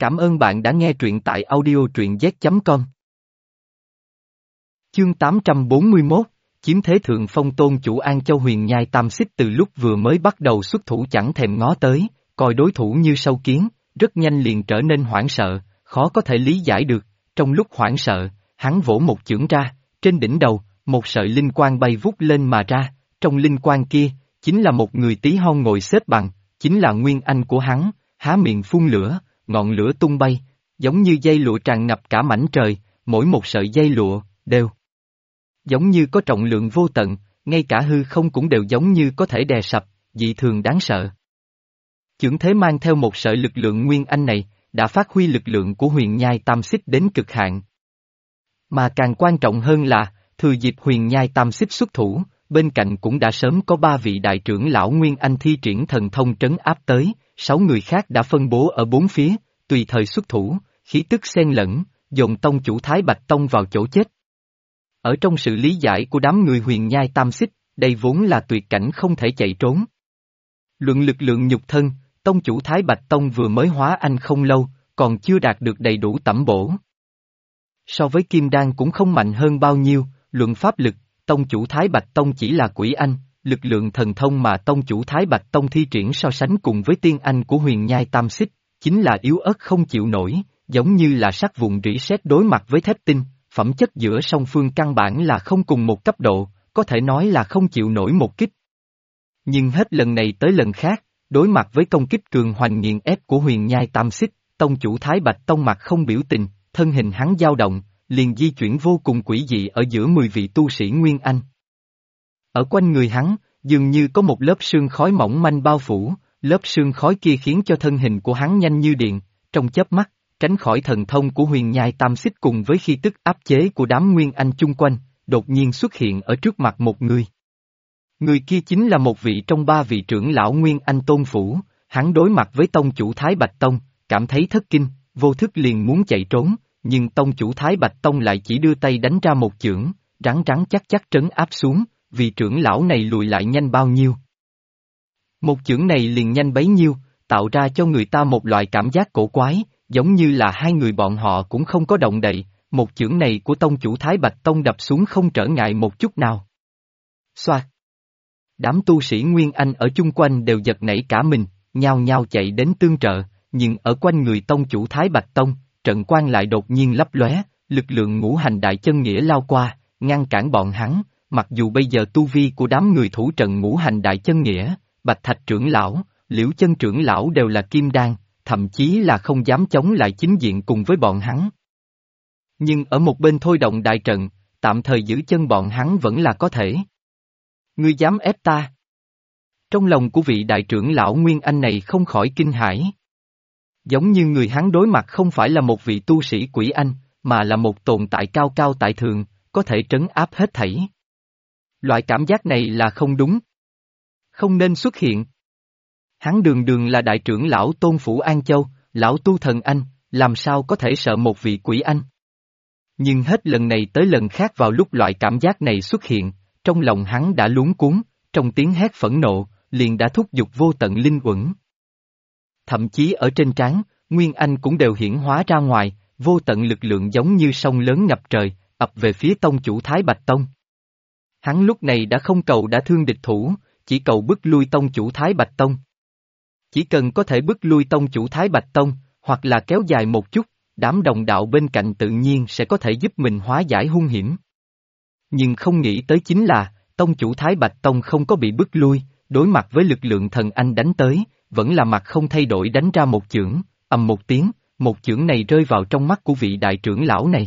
Cảm ơn bạn đã nghe truyện tại audio truyện z.com. Chương 841, chiếm thế thượng phong. Tôn chủ An Châu Huyền Nhai Tam Xích từ lúc vừa mới bắt đầu xuất thủ chẳng thèm ngó tới, coi đối thủ như sâu kiến, rất nhanh liền trở nên hoảng sợ, khó có thể lý giải được. Trong lúc hoảng sợ, hắn vỗ một chưởng ra, trên đỉnh đầu, một sợi linh quang bay vút lên mà ra, trong linh quang kia, chính là một người tí hon ngồi xếp bằng, chính là nguyên anh của hắn, há miệng phun lửa, ngọn lửa tung bay, giống như dây lụa tràn ngập cả mảnh trời, mỗi một sợi dây lụa, đều giống như có trọng lượng vô tận, ngay cả hư không cũng đều giống như có thể đè sập, dị thường đáng sợ. Chưởng thế mang theo một sợi lực lượng nguyên anh này, đã phát huy lực lượng của Huyền Nhai Tam Xích đến cực hạn. Mà càng quan trọng hơn là, thừa dịp Huyền Nhai Tam Xích xuất thủ, bên cạnh cũng đã sớm có 3 vị đại trưởng lão Nguyên Anh thi triển thần thông trấn áp tới, 6 người khác đã phân bố ở 4 phía, tùy thời xuất thủ, khí tức xen lẫn, dồn tông chủ Thái Bạch Tông vào chỗ chết. Ở trong sự lý giải của đám người Huyền Nhai Tam Xích, đây vốn là tuyệt cảnh không thể chạy trốn. Luận lực lượng nhục thân, tông chủ Thái Bạch Tông vừa mới hóa anh không lâu, còn chưa đạt được đầy đủ tẩm bổ. So với Kim Đan cũng không mạnh hơn bao nhiêu, luận pháp lực, tông chủ Thái Bạch Tông chỉ là quỷ anh, lực lượng thần thông mà tông chủ Thái Bạch Tông thi triển so sánh cùng với tiên anh của Huyền Nhai Tam Xích, chính là yếu ớt không chịu nổi, giống như là sắt vụn rỉ sét đối mặt với thép tinh, phẩm chất giữa song phương căn bản là không cùng một cấp độ, có thể nói là không chịu nổi một kích. Nhưng hết lần này tới lần khác, đối mặt với công kích cường hoành nghiền ép của Huyền Nhai Tam Xích, tông chủ Thái Bạch Tông mặt không biểu tình, thân hình hắn dao động, liền di chuyển vô cùng quỷ dị ở giữa 10 vị tu sĩ Nguyên Anh. Ở quanh người hắn, dường như có một lớp sương khói mỏng manh bao phủ, lớp sương khói kia khiến cho thân hình của hắn nhanh như điện, trong chớp mắt, tránh khỏi thần thông của Huyền Nhai Tam Xích cùng với khí tức áp chế của đám Nguyên Anh chung quanh, đột nhiên xuất hiện ở trước mặt một người. Người kia chính là một vị trong 3 vị trưởng lão Nguyên Anh Tôn Phủ, hắn đối mặt với tông chủ Thái Bạch Tông, cảm thấy thất kinh, vô thức liền muốn chạy trốn, nhưng tông chủ Thái Bạch Tông lại chỉ đưa tay đánh ra một chưởng, rắn rắn chắc chắc trấn áp xuống, vị trưởng lão này lùi lại nhanh bao nhiêu. Một chưởng này liền nhanh bấy nhiêu, tạo ra cho người ta một loại cảm giác cổ quái, giống như là hai người bọn họ cũng không có động đậy, một chưởng này của tông chủ Thái Bạch Tông đập xuống không trở ngại một chút nào. Xoạt! Đám tu sĩ Nguyên Anh ở chung quanh đều giật nảy cả mình, nhao nhao chạy đến tương trợ, nhưng ở quanh người tông chủ Thái Bạch Tông, trận quang lại đột nhiên lấp lóe, lực lượng ngũ hành đại chân nghĩa lao qua, ngăn cản bọn hắn, mặc dù bây giờ tu vi của đám người thủ trận ngũ hành đại chân nghĩa, Bạch Thạch trưởng lão, Liễu Chân trưởng lão đều là kim đan, thậm chí là không dám chống lại chính diện cùng với bọn hắn. Nhưng ở một bên thôi động đại trận, tạm thời giữ chân bọn hắn vẫn là có thể. Ngươi dám ép ta? Trong lòng của vị đại trưởng lão Nguyên Anh này không khỏi kinh hãi. Giống như người hắn đối mặt không phải là một vị tu sĩ quỷ anh, mà là một tồn tại cao cao tại thượng, có thể trấn áp hết thảy. Loại cảm giác này là không đúng. Không nên xuất hiện. Hắn đường đường là đại trưởng lão Tôn Phủ An Châu, lão tu thần anh, làm sao có thể sợ một vị quỷ anh. Nhưng hết lần này tới lần khác vào lúc loại cảm giác này xuất hiện, trong lòng hắn đã luống cuống, trong tiếng hét phẫn nộ, liền đã thúc giục vô tận linh uẩn. Thậm chí ở trên trán, Nguyên Anh cũng đều hiển hóa ra ngoài, vô tận lực lượng giống như sông lớn ngập trời, ập về phía tông chủ Thái Bạch Tông. Hắn lúc này đã không cầu đã thương địch thủ, chỉ cầu bức lui tông chủ Thái Bạch Tông. Chỉ cần có thể bức lui tông chủ Thái Bạch Tông, hoặc là kéo dài một chút, đám đồng đạo bên cạnh tự nhiên sẽ có thể giúp mình hóa giải hung hiểm. Nhưng không nghĩ tới chính là, tông chủ Thái Bạch Tông không có bị bức lui, đối mặt với lực lượng thần anh đánh tới, vẫn là mặt không thay đổi đánh ra một chưởng, ầm một tiếng, một chưởng này rơi vào trong mắt của vị đại trưởng lão này.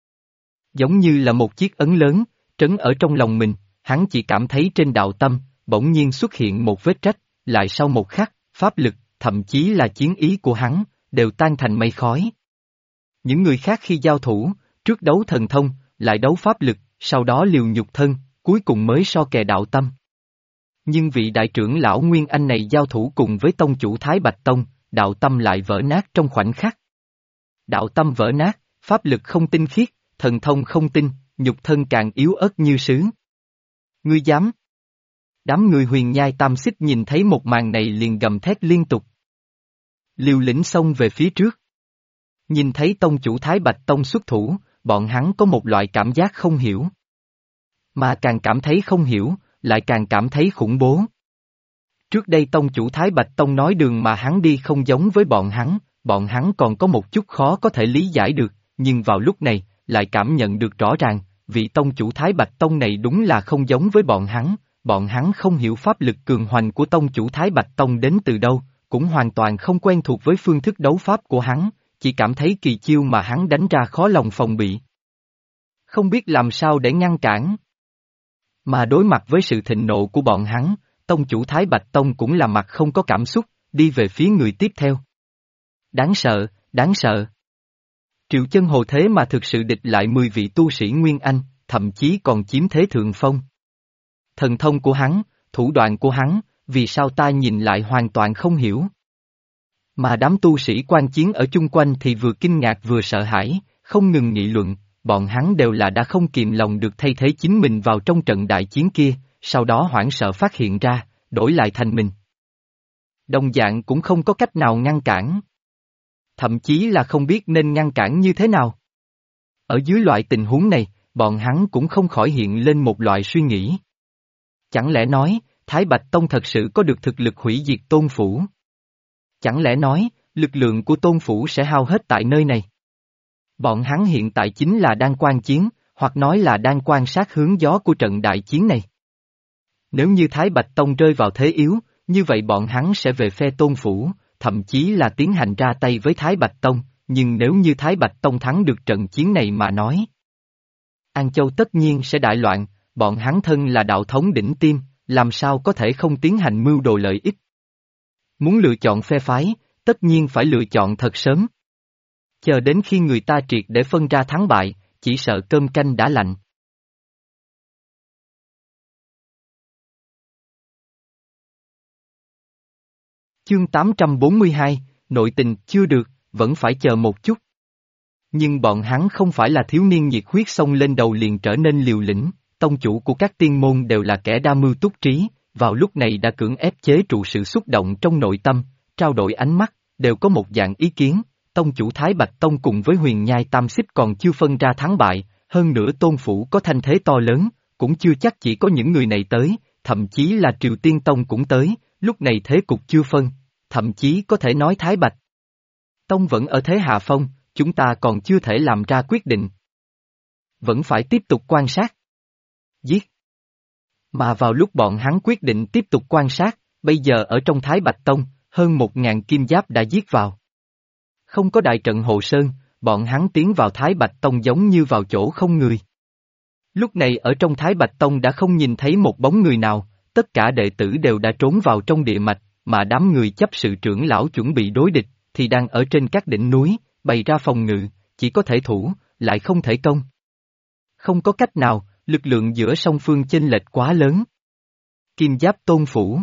Giống như là một chiếc ấn lớn, trấn ở trong lòng mình, hắn chỉ cảm thấy trên đạo tâm, bỗng nhiên xuất hiện một vết rách, lại sau một khắc, pháp lực, thậm chí là chiến ý của hắn, đều tan thành mây khói. Những người khác khi giao thủ, trước đấu thần thông, lại đấu pháp lực, sau đó liều nhục thân, cuối cùng mới so kè đạo tâm. Nhưng vị đại trưởng lão Nguyên Anh này giao thủ cùng với tông chủ Thái Bạch Tông, đạo tâm lại vỡ nát trong khoảnh khắc. Đạo tâm vỡ nát, pháp lực không tinh khiết, thần thông không tinh, nhục thân càng yếu ớt như sứ. Ngươi dám? Đám người Huyền Nhai Tam Xích nhìn thấy một màn này liền gầm thét liên tục. Liều lĩnh xông về phía trước. Nhìn thấy tông chủ Thái Bạch Tông xuất thủ, bọn hắn có một loại cảm giác không hiểu. Mà càng cảm thấy không hiểu, lại càng cảm thấy khủng bố. Trước đây tông chủ Thái Bạch Tông nói đường mà hắn đi không giống với bọn hắn còn có một chút khó có thể lý giải được, nhưng vào lúc này, lại cảm nhận được rõ ràng, vị tông chủ Thái Bạch Tông này đúng là không giống với bọn hắn không hiểu pháp lực cường hoành của tông chủ Thái Bạch Tông đến từ đâu, cũng hoàn toàn không quen thuộc với phương thức đấu pháp của hắn, chỉ cảm thấy kỳ chiêu mà hắn đánh ra khó lòng phòng bị. Không biết làm sao để ngăn cản. Mà đối mặt với sự thịnh nộ của bọn hắn, tông chủ Thái Bạch Tông cũng là mặt không có cảm xúc, đi về phía người tiếp theo. Đáng sợ, đáng sợ. Triệu Chân Hồ thế mà thực sự địch lại 10 vị tu sĩ Nguyên Anh, thậm chí còn chiếm thế thượng phong. Thần thông của hắn, thủ đoạn của hắn, vì sao ta nhìn lại hoàn toàn không hiểu. Mà đám tu sĩ quan chiến ở chung quanh thì vừa kinh ngạc vừa sợ hãi, không ngừng nghị luận, bọn hắn đều là đã không kìm lòng được thay thế chính mình vào trong trận đại chiến kia, sau đó hoảng sợ phát hiện ra, đổi lại thành mình. Đồng dạng cũng không có cách nào ngăn cản. Thậm chí là không biết nên ngăn cản như thế nào. Ở dưới loại tình huống này, bọn hắn cũng không khỏi hiện lên một loại suy nghĩ. Chẳng lẽ nói, Thái Bạch Tông thật sự có được thực lực hủy diệt Tôn Phủ? Chẳng lẽ nói, lực lượng của Tôn Phủ sẽ hao hết tại nơi này? Bọn hắn hiện tại chính là đang quan chiến, hoặc nói là đang quan sát hướng gió của trận đại chiến này. Nếu như Thái Bạch Tông rơi vào thế yếu, như vậy bọn hắn sẽ về phe Tôn Phủ, thậm chí là tiến hành ra tay với Thái Bạch Tông, nhưng nếu như Thái Bạch Tông thắng được trận chiến này mà nói, An Châu tất nhiên sẽ đại loạn, bọn hắn thân là đạo thống đỉnh tiêm, làm sao có thể không tiến hành mưu đồ lợi ích. Muốn lựa chọn phe phái, tất nhiên phải lựa chọn thật sớm. Chờ đến khi người ta triệt để phân ra thắng bại, chỉ sợ cơm canh đã lạnh. Chương 842, nội tình chưa được, vẫn phải chờ một chút. Nhưng bọn hắn không phải là thiếu niên nhiệt huyết xông lên đầu liền trở nên liều lĩnh, tông chủ của các tiên môn đều là kẻ đa mưu túc trí, vào lúc này đã cưỡng ép chế trụ sự xúc động trong nội tâm, trao đổi ánh mắt, đều có một dạng ý kiến, tông chủ Thái Bạch Tông cùng với Huyền Nhai Tam Xích còn chưa phân ra thắng bại, hơn nữa Tôn Phủ có thanh thế to lớn, cũng chưa chắc chỉ có những người này tới, thậm chí là Triều Tiên Tông cũng tới, lúc này thế cục chưa phân, thậm chí có thể nói Thái Bạch Tông vẫn ở thế hạ phong, chúng ta còn chưa thể làm ra quyết định. Vẫn phải tiếp tục quan sát. Giết. Mà vào lúc bọn hắn quyết định tiếp tục quan sát, bây giờ ở trong Thái Bạch Tông, hơn 1.000 kim giáp đã giết vào. Không có đại trận hộ sơn, bọn hắn tiến vào Thái Bạch Tông giống như vào chỗ không người. Lúc này ở trong Thái Bạch Tông đã không nhìn thấy một bóng người nào, tất cả đệ tử đều đã trốn vào trong địa mạch, mà đám người chấp sự trưởng lão chuẩn bị đối địch, thì đang ở trên các đỉnh núi, bày ra phòng ngự, chỉ có thể thủ, lại không thể công. Không có cách nào, lực lượng giữa song phương chênh lệch quá lớn. Kim Giáp Tôn Phủ.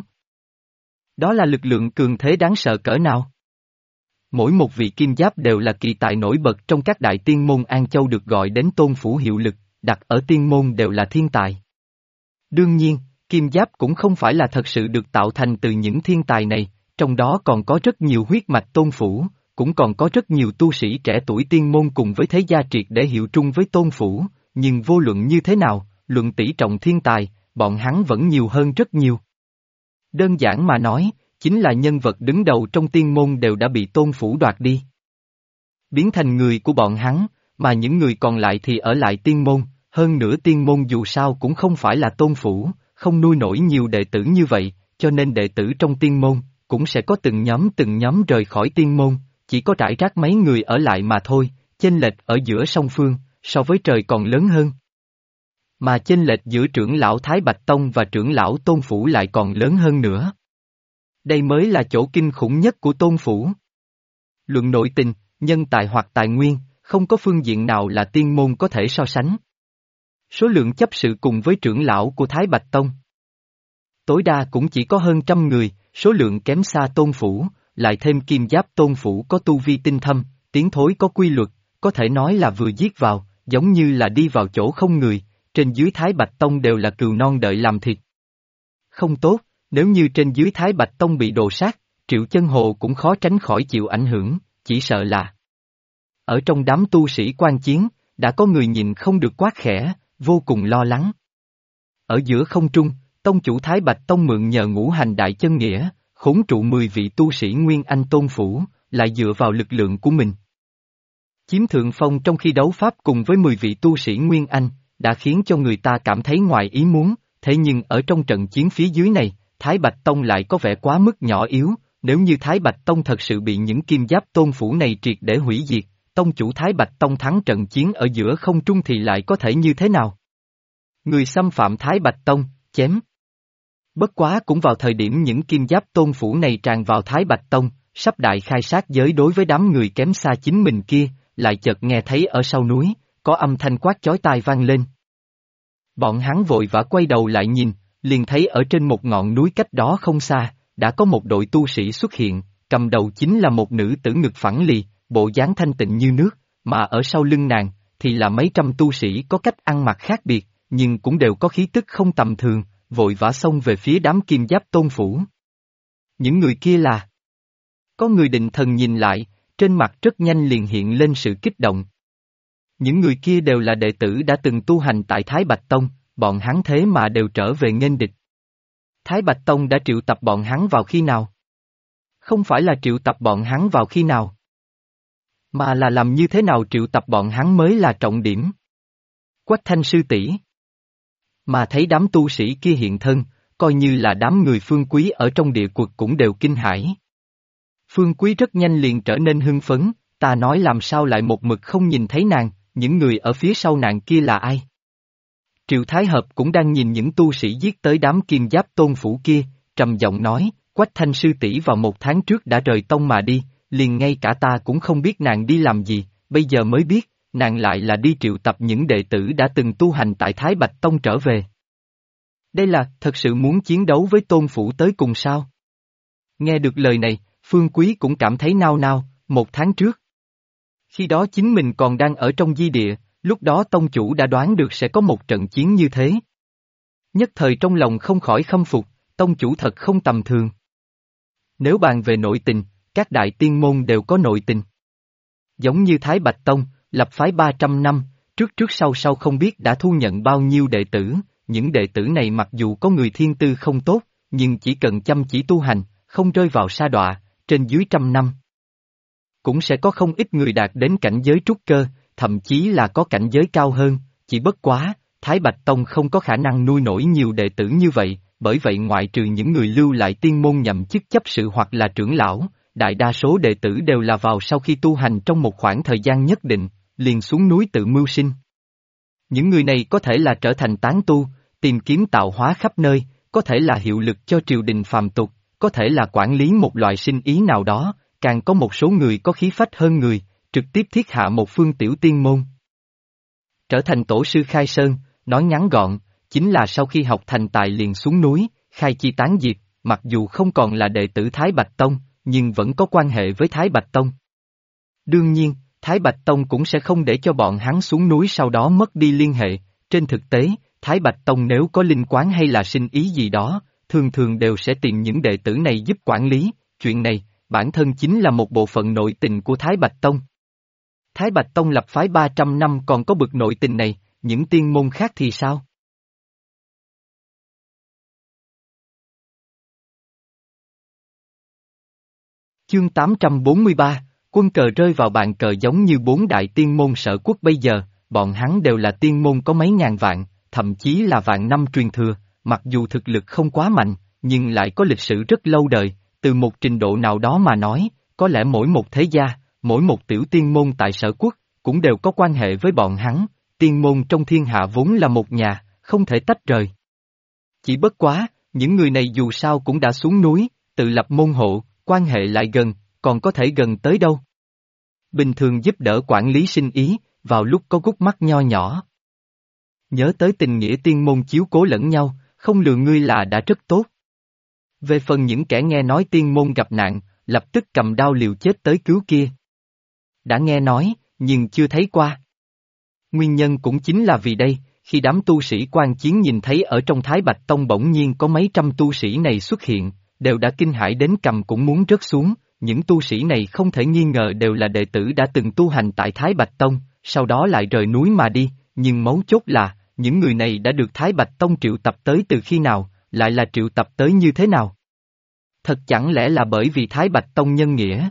Đó là lực lượng cường thế đáng sợ cỡ nào? Mỗi một vị kim giáp đều là kỳ tài nổi bật trong các đại tiên môn An Châu được gọi đến Tôn Phủ hiệu lực, đặt ở tiên môn đều là thiên tài. Đương nhiên, kim giáp cũng không phải là thật sự được tạo thành từ những thiên tài này, trong đó còn có rất nhiều huyết mạch Tôn Phủ, cũng còn có rất nhiều tu sĩ trẻ tuổi tiên môn cùng với thế gia triệt để hiệu trung với Tôn Phủ, nhưng vô luận như thế nào, luận tỷ trọng thiên tài, bọn hắn vẫn nhiều hơn rất nhiều. Đơn giản mà nói, chính là nhân vật đứng đầu trong tiên môn đều đã bị Tôn Phủ đoạt đi. Biến thành người của bọn hắn, mà những người còn lại thì ở lại tiên môn, hơn nữa tiên môn dù sao cũng không phải là Tôn Phủ, không nuôi nổi nhiều đệ tử như vậy, cho nên đệ tử trong tiên môn, cũng sẽ có từng nhóm rời khỏi tiên môn, chỉ có rải rác mấy người ở lại mà thôi, chênh lệch ở giữa song phương, so với trời còn lớn hơn. Mà chênh lệch giữa trưởng lão Thái Bạch Tông và trưởng lão Tôn Phủ lại còn lớn hơn nữa. Đây mới là chỗ kinh khủng nhất của Tôn Phủ. Luận nội tình, nhân tài hoặc tài nguyên, không có phương diện nào là tiên môn có thể so sánh. Số lượng chấp sự cùng với trưởng lão của Thái Bạch Tông tối đa cũng chỉ có hơn 100 người, số lượng kém xa Tôn Phủ, lại thêm kim giáp Tôn Phủ có tu vi tinh thâm, tiến thối có quy luật, có thể nói là vừa giết vào, giống như là đi vào chỗ không người, trên dưới Thái Bạch Tông đều là cừu non đợi làm thịt. Không tốt, nếu như trên dưới Thái Bạch Tông bị đồ sát, Triệu Chân Hồ cũng khó tránh khỏi chịu ảnh hưởng, chỉ sợ là Ở trong đám tu sĩ quan chiến, đã có người nhìn không được quát khẽ, vô cùng lo lắng. Ở giữa không trung, tông chủ Thái Bạch Tông mượn nhờ ngũ hành đại chân nghĩa, khốn trụ 10 vị tu sĩ Nguyên Anh Tôn Phủ, lại dựa vào lực lượng của mình. Chiếm thượng phong trong khi đấu pháp cùng với 10 vị tu sĩ Nguyên Anh, đã khiến cho người ta cảm thấy ngoài ý muốn, thế nhưng ở trong trận chiến phía dưới này, Thái Bạch Tông lại có vẻ quá mức nhỏ yếu, nếu như Thái Bạch Tông thật sự bị những kim giáp tôn phủ này triệt để hủy diệt, tông chủ Thái Bạch Tông thắng trận chiến ở giữa không trung thì lại có thể như thế nào? Người xâm phạm Thái Bạch Tông, chém. Bất quá cũng vào thời điểm những kim giáp tôn phủ này tràn vào Thái Bạch Tông, sắp đại khai sát giới đối với đám người kém xa chính mình kia, lại chợt nghe thấy ở sau núi, có âm thanh quát chói tai vang lên. Bọn hắn vội vã quay đầu lại nhìn, liền thấy ở trên một ngọn núi cách đó không xa, đã có một đội tu sĩ xuất hiện, cầm đầu chính là một nữ tử ngực phẳng lì, bộ dáng thanh tịnh như nước, mà ở sau lưng nàng, thì là mấy trăm tu sĩ có cách ăn mặc khác biệt, nhưng cũng đều có khí tức không tầm thường, vội vã xông về phía đám kim giáp tôn phủ. Những người kia là... Có người định thần nhìn lại, trên mặt rất nhanh liền hiện lên sự kích động. Những người kia đều là đệ tử đã từng tu hành tại Thái Bạch Tông, bọn hắn thế mà đều trở về nghênh địch. Thái Bạch Tông đã triệu tập bọn hắn vào khi nào? Không phải là triệu tập bọn hắn vào khi nào? Mà là làm như thế nào triệu tập bọn hắn mới là trọng điểm. Quách Thanh sư tỷ. Mà thấy đám tu sĩ kia hiện thân, coi như là đám người Phương Quý ở trong địa quật cũng đều kinh hãi. Phương Quý rất nhanh liền trở nên hưng phấn, ta nói làm sao lại một mực không nhìn thấy nàng, những người ở phía sau nàng kia là ai? Triệu Thái Hợp cũng đang nhìn những tu sĩ giết tới đám kim giáp tôn phủ kia, trầm giọng nói, Quách Thanh sư tỷ vào 1 tháng trước đã rời tông mà đi, liền ngay cả ta cũng không biết nàng đi làm gì, bây giờ mới biết, nàng lại là đi triệu tập những đệ tử đã từng tu hành tại Thái Bạch Tông trở về. Đây là thật sự muốn chiến đấu với tôn phủ tới cùng sao? Nghe được lời này, Phương Quý cũng cảm thấy nao nao, 1 tháng trước. Khi đó chính mình còn đang ở trong di địa, lúc đó tông chủ đã đoán được sẽ có một trận chiến như thế. Nhất thời trong lòng không khỏi khâm phục, tông chủ thật không tầm thường. Nếu bàn về nội tình, các đại tiên môn đều có nội tình. Giống như Thái Bạch Tông, lập phái 300 năm, trước trước sau sau không biết đã thu nhận bao nhiêu đệ tử, những đệ tử này mặc dù có người thiên tư không tốt, nhưng chỉ cần chăm chỉ tu hành, không rơi vào sa đọa, trên dưới 100 năm. Cũng sẽ có không ít người đạt đến cảnh giới trúc cơ, thậm chí là có cảnh giới cao hơn, chỉ bất quá, Thái Bạch Tông không có khả năng nuôi nổi nhiều đệ tử như vậy, bởi vậy ngoại trừ những người lưu lại tiên môn nhậm chức chấp sự hoặc là trưởng lão, đại đa số đệ tử đều là vào sau khi tu hành trong một khoảng thời gian nhất định, liền xuống núi tự mưu sinh. Những người này có thể là trở thành tán tu, tìm kiếm tạo hóa khắp nơi, có thể là hiệu lực cho triều đình phàm tục, có thể là quản lý một loại sinh ý nào đó, càng có một số người có khí phách hơn người, trực tiếp thiết hạ một phương tiểu tiên môn. Trở thành tổ sư khai sơn, nói ngắn gọn, chính là sau khi học thành tài liền xuống núi, khai chi tán diệp, mặc dù không còn là đệ tử Thái Bạch Tông, nhưng vẫn có quan hệ với Thái Bạch Tông. Đương nhiên, Thái Bạch Tông cũng sẽ không để cho bọn hắn xuống núi sau đó mất đi liên hệ, trên thực tế, Thái Bạch Tông nếu có linh quán hay là sinh ý gì đó, thường thường đều sẽ tìm những đệ tử này giúp quản lý, chuyện này, bản thân chính là một bộ phận nội tình của Thái Bạch Tông. Thái Bạch Tông lập phái 300 năm còn có bực nội tình này, những tiên môn khác thì sao? Chương 843, quân cờ rơi vào bàn cờ giống như 4 đại tiên môn Sở Quốc bây giờ, bọn hắn đều là tiên môn có mấy ngàn vạn, thậm chí là vạn năm truyền thừa, mặc dù thực lực không quá mạnh, nhưng lại có lịch sử rất lâu đời, từ một trình độ nào đó mà nói, có lẽ mỗi một thế gia, mỗi một tiểu tiên môn tại Sở Quốc, cũng đều có quan hệ với bọn hắn, tiên môn trong thiên hạ vốn là một nhà, không thể tách rời. Chỉ bất quá, những người này dù sao cũng đã xuống núi, tự lập môn hộ, quan hệ lại gần, còn có thể gần tới đâu. Bình thường giúp đỡ quản lý sinh ý, vào lúc có gút mắt nho nhỏ. Nhớ tới tình nghĩa tiên môn chiếu cố lẫn nhau, không lừa ngươi là đã rất tốt. Về phần những kẻ nghe nói tiên môn gặp nạn, lập tức cầm đao liều chết tới cứu kia. Đã nghe nói, nhưng chưa thấy qua. Nguyên nhân cũng chính là vì đây, khi đám tu sĩ quan chiến nhìn thấy ở trong Thái Bạch Tông bỗng nhiên có mấy trăm tu sĩ này xuất hiện, đều đã kinh hãi đến cầm cũng muốn rớt xuống, những tu sĩ này không thể nghi ngờ đều là đệ tử đã từng tu hành tại Thái Bạch Tông, sau đó lại rời núi mà đi, nhưng mấu chốt là, những người này đã được Thái Bạch Tông triệu tập tới từ khi nào, lại là triệu tập tới như thế nào? Thật chẳng lẽ là bởi vì Thái Bạch Tông nhân nghĩa?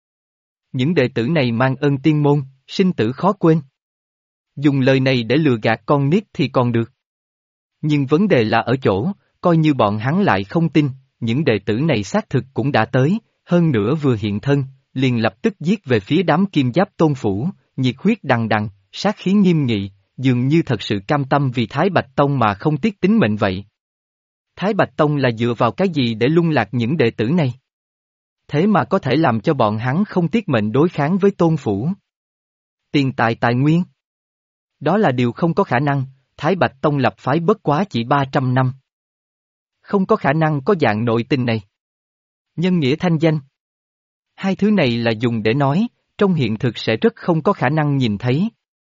Những đệ tử này mang ơn tiên môn, sinh tử khó quên. Dùng lời này để lừa gạt con nít thì còn được. Nhưng vấn đề là ở chỗ, coi như bọn hắn lại không tin, những đệ tử này xác thực cũng đã tới, hơn nữa vừa hiện thân, liền lập tức giết về phía đám Kim Giáp Tôn phủ, nhiệt huyết đằng đằng, sát khí nghiêm nghị, dường như thật sự cam tâm vì Thái Bạch Tông mà không tiếc tính mệnh vậy. Thái Bạch Tông là dựa vào cái gì để lung lạc những đệ tử này? Thế mà có thể làm cho bọn hắn không tiếc mệnh đối kháng với Tôn phủ. Tiền tài tài nguyên. Đó là điều không có khả năng, Thái Bạch Tông lập phái bất quá chỉ 300 năm. Không có khả năng có dạng nội tình này. Nhân nghĩa thanh danh. Hai thứ này là dùng để nói, trong hiện thực sẽ rất không có khả năng nhìn thấy.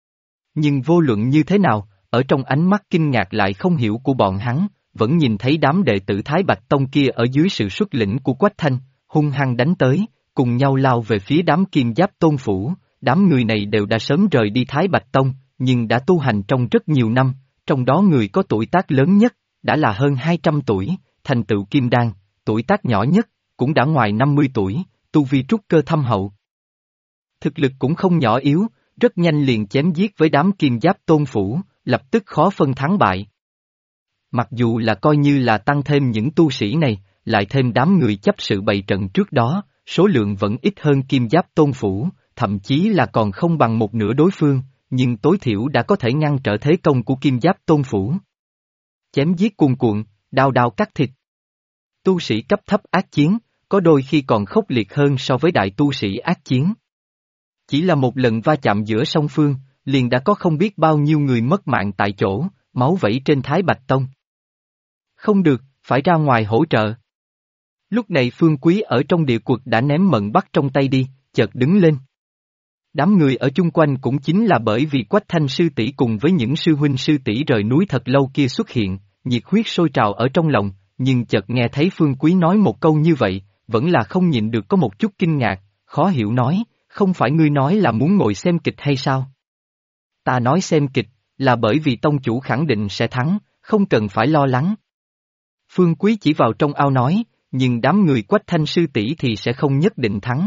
Nhưng vô luận như thế nào, ở trong ánh mắt kinh ngạc lại không hiểu của bọn hắn, vẫn nhìn thấy đám đệ tử Thái Bạch Tông kia ở dưới sự xuất lĩnh của Quách Thanh, hung hăng đánh tới, cùng nhau lao về phía đám Kim Giáp Tôn phủ, đám người này đều đã sớm rời đi Thái Bạch Tông, nhưng đã tu hành trong rất nhiều năm, trong đó người có tuổi tác lớn nhất, đã là hơn 200 tuổi, thành tựu kim đan, tuổi tác nhỏ nhất, cũng đã ngoài 50 tuổi, tu vi trúc cơ thâm hậu. Thực lực cũng không nhỏ yếu, rất nhanh liền chém giết với đám Kim Giáp Tôn phủ, lập tức khó phân thắng bại. Mặc dù là coi như là tăng thêm những tu sĩ này, lại thêm đám người chấp sự bày trận trước đó, số lượng vẫn ít hơn Kim Giáp Tôn phủ, thậm chí là còn không bằng một nửa đối phương, nhưng tối thiểu đã có thể ngăn trở thế công của Kim Giáp Tôn phủ. Chém giết cuồn cuộn, đao đao cắt thịt. Tu sĩ cấp thấp ác chiến, có đôi khi còn khốc liệt hơn so với đại tu sĩ ác chiến. Chỉ là một lần va chạm giữa song phương, liền đã có không biết bao nhiêu người mất mạng tại chỗ, máu vẩy trên Thái Bạch Tông. Không được, phải ra ngoài hỗ trợ. Lúc này Phương Quý ở trong địa quật đã ném mận bắt trong tay đi, chợt đứng lên. Đám người ở chung quanh cũng chính là bởi vì Quách Thanh sư tỷ cùng với những sư huynh sư tỷ rời núi thật lâu kia xuất hiện, nhiệt huyết sôi trào ở trong lòng, nhưng chợt nghe thấy Phương Quý nói một câu như vậy, vẫn là không nhịn được có một chút kinh ngạc, khó hiểu nói, không phải ngươi nói là muốn ngồi xem kịch hay sao? Ta nói xem kịch, là bởi vì tông chủ khẳng định sẽ thắng, không cần phải lo lắng. Phương Quý chỉ vào trong ao nói, nhưng đám người Quách Thanh sư tỷ thì sẽ không nhất định thắng.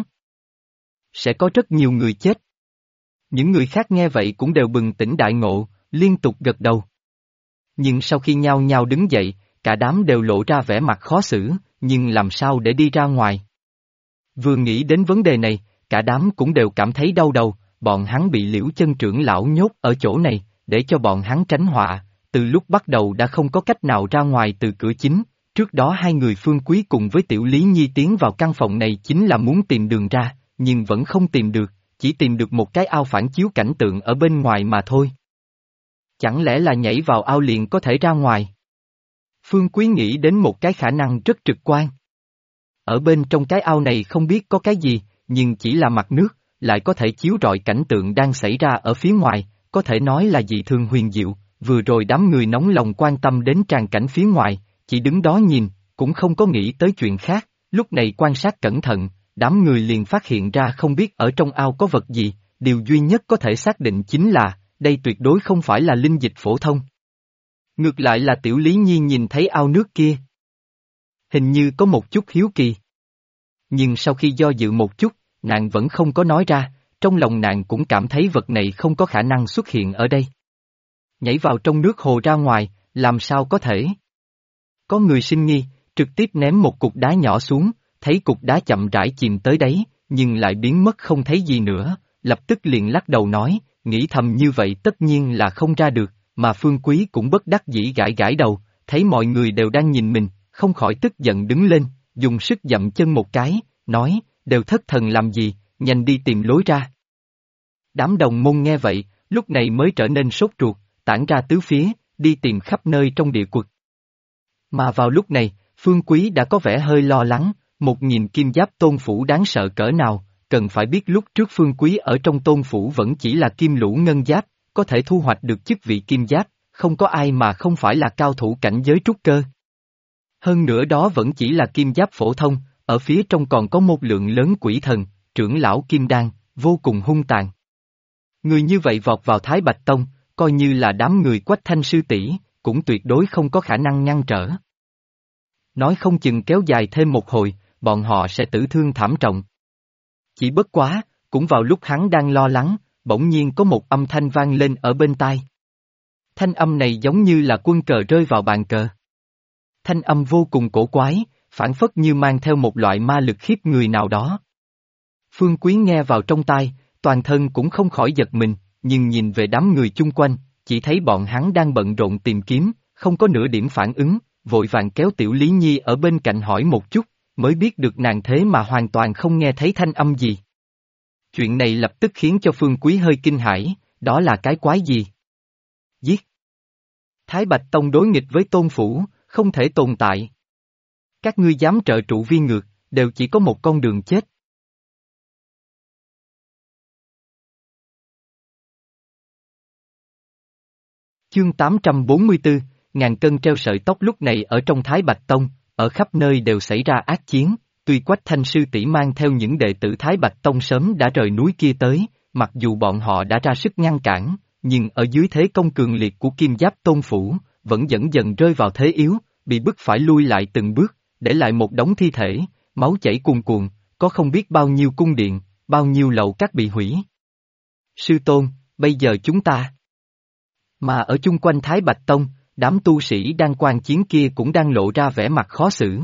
Sẽ có rất nhiều người chết. Những người khác nghe vậy cũng đều bừng tỉnh đại ngộ, liên tục gật đầu. Nhưng sau khi nhao nhao đứng dậy, cả đám đều lộ ra vẻ mặt khó xử, nhưng làm sao để đi ra ngoài. Vừa nghĩ đến vấn đề này, cả đám cũng đều cảm thấy đau đầu, bọn hắn bị Liễu Chân trưởng lão nhốt ở chỗ này, để cho bọn hắn tránh họa, từ lúc bắt đầu đã không có cách nào ra ngoài từ cửa chính, trước đó hai người Phương Quý cùng với Tiểu Lý Nhi tiến vào căn phòng này chính là muốn tìm đường ra, nhưng vẫn không tìm được, chỉ tìm được một cái ao phản chiếu cảnh tượng ở bên ngoài mà thôi. Chẳng lẽ là nhảy vào ao liền có thể ra ngoài? Phương Quý nghĩ đến một cái khả năng rất trực quan. Ở bên trong cái ao này không biết có cái gì, nhưng chỉ là mặt nước, lại có thể chiếu rọi cảnh tượng đang xảy ra ở phía ngoài, có thể nói là dị thường huyền diệu, vừa rồi đám người nóng lòng quan tâm đến tràng cảnh phía ngoài, chỉ đứng đó nhìn, cũng không có nghĩ tới chuyện khác, lúc này quan sát cẩn thận, đám người liền phát hiện ra không biết ở trong ao có vật gì, điều duy nhất có thể xác định chính là, đây tuyệt đối không phải là linh dịch phổ thông. Ngược lại là Tiểu Lý Nhi nhìn thấy ao nước kia. Hình như có một chút hiếu kỳ. Nhưng sau khi do dự một chút, nàng vẫn không có nói ra, trong lòng nàng cũng cảm thấy vật này không có khả năng xuất hiện ở đây. Nhảy vào trong nước hồ ra ngoài, làm sao có thể? Có người sinh nghi, trực tiếp ném một cục đá nhỏ xuống, thấy cục đá chậm rãi chìm tới đáy, nhưng lại biến mất không thấy gì nữa, lập tức liền lắc đầu nói, nghĩ thầm như vậy tất nhiên là không ra được, mà Phương Quý cũng bất đắc dĩ gãi gãi đầu, thấy mọi người đều đang nhìn mình, không khỏi tức giận đứng lên, dùng sức dậm chân một cái, nói, đều thất thần làm gì, nhanh đi tìm lối ra. Đám đồng môn nghe vậy, lúc này mới trở nên sốt ruột, tản ra tứ phía, đi tìm khắp nơi trong địa quật. Mà vào lúc này, Phương Quý đã có vẻ hơi lo lắng, 1000 kim giáp tôn phủ đáng sợ cỡ nào, cần phải biết lúc trước Phương Quý ở trong tôn phủ vẫn chỉ là kim lũ ngân giáp, có thể thu hoạch được chức vị kim giáp, không có ai mà không phải là cao thủ cảnh giới trúc cơ. Hơn nữa đó vẫn chỉ là kim giáp phổ thông, ở phía trong còn có một lượng lớn quỷ thần, trưởng lão Kim Đan, vô cùng hung tàn. Người như vậy vọt vào Thái Bạch Tông, coi như là đám người Quách Thanh sư tỷ, cũng tuyệt đối không có khả năng ngăn trở. Nói không chừng kéo dài thêm một hồi, bọn họ sẽ tử thương thảm trọng. Chỉ bất quá, cũng vào lúc hắn đang lo lắng, bỗng nhiên có một âm thanh vang lên ở bên tai. Thanh âm này giống như là quân cờ rơi vào bàn cờ. Thanh âm vô cùng cổ quái, phảng phất như mang theo một loại ma lực khiếp người nào đó. Phương Quý nghe vào trong tai, toàn thân cũng không khỏi giật mình, nhưng nhìn về đám người chung quanh, chỉ thấy bọn hắn đang bận rộn tìm kiếm, không có nửa điểm phản ứng, vội vàng kéo Tiểu Lý Nhi ở bên cạnh hỏi một chút, mới biết được nàng thế mà hoàn toàn không nghe thấy thanh âm gì. Chuyện này lập tức khiến cho Phương Quý hơi kinh hãi, đó là cái quái gì? Giết! Thái Bạch Tông đối nghịch với Tôn Phủ, không thể tồn tại. Các ngươi dám trợ trụ vi ngược, đều chỉ có một con đường chết. Chương 844, ngàn cân treo sợi tóc. Lúc này ở trong Thái Bạch Tông, ở khắp nơi đều xảy ra ác chiến, tuy Quách Thanh sư tỷ mang theo những đệ tử Thái Bạch Tông sớm đã rời núi kia tới, mặc dù bọn họ đã ra sức ngăn cản, nhưng ở dưới thế công cường liệt của Kim Giáp Tôn Phủ, vẫn dần dần rơi vào thế yếu, bị bức phải lui lại từng bước, để lại một đống thi thể, máu chảy cuồn cuộn, có không biết bao nhiêu cung điện, bao nhiêu lậu các bị hủy. Sư Tôn, bây giờ chúng ta... Mà ở chung quanh Thái Bạch Tông, đám tu sĩ đang quan chiến kia cũng đang lộ ra vẻ mặt khó xử.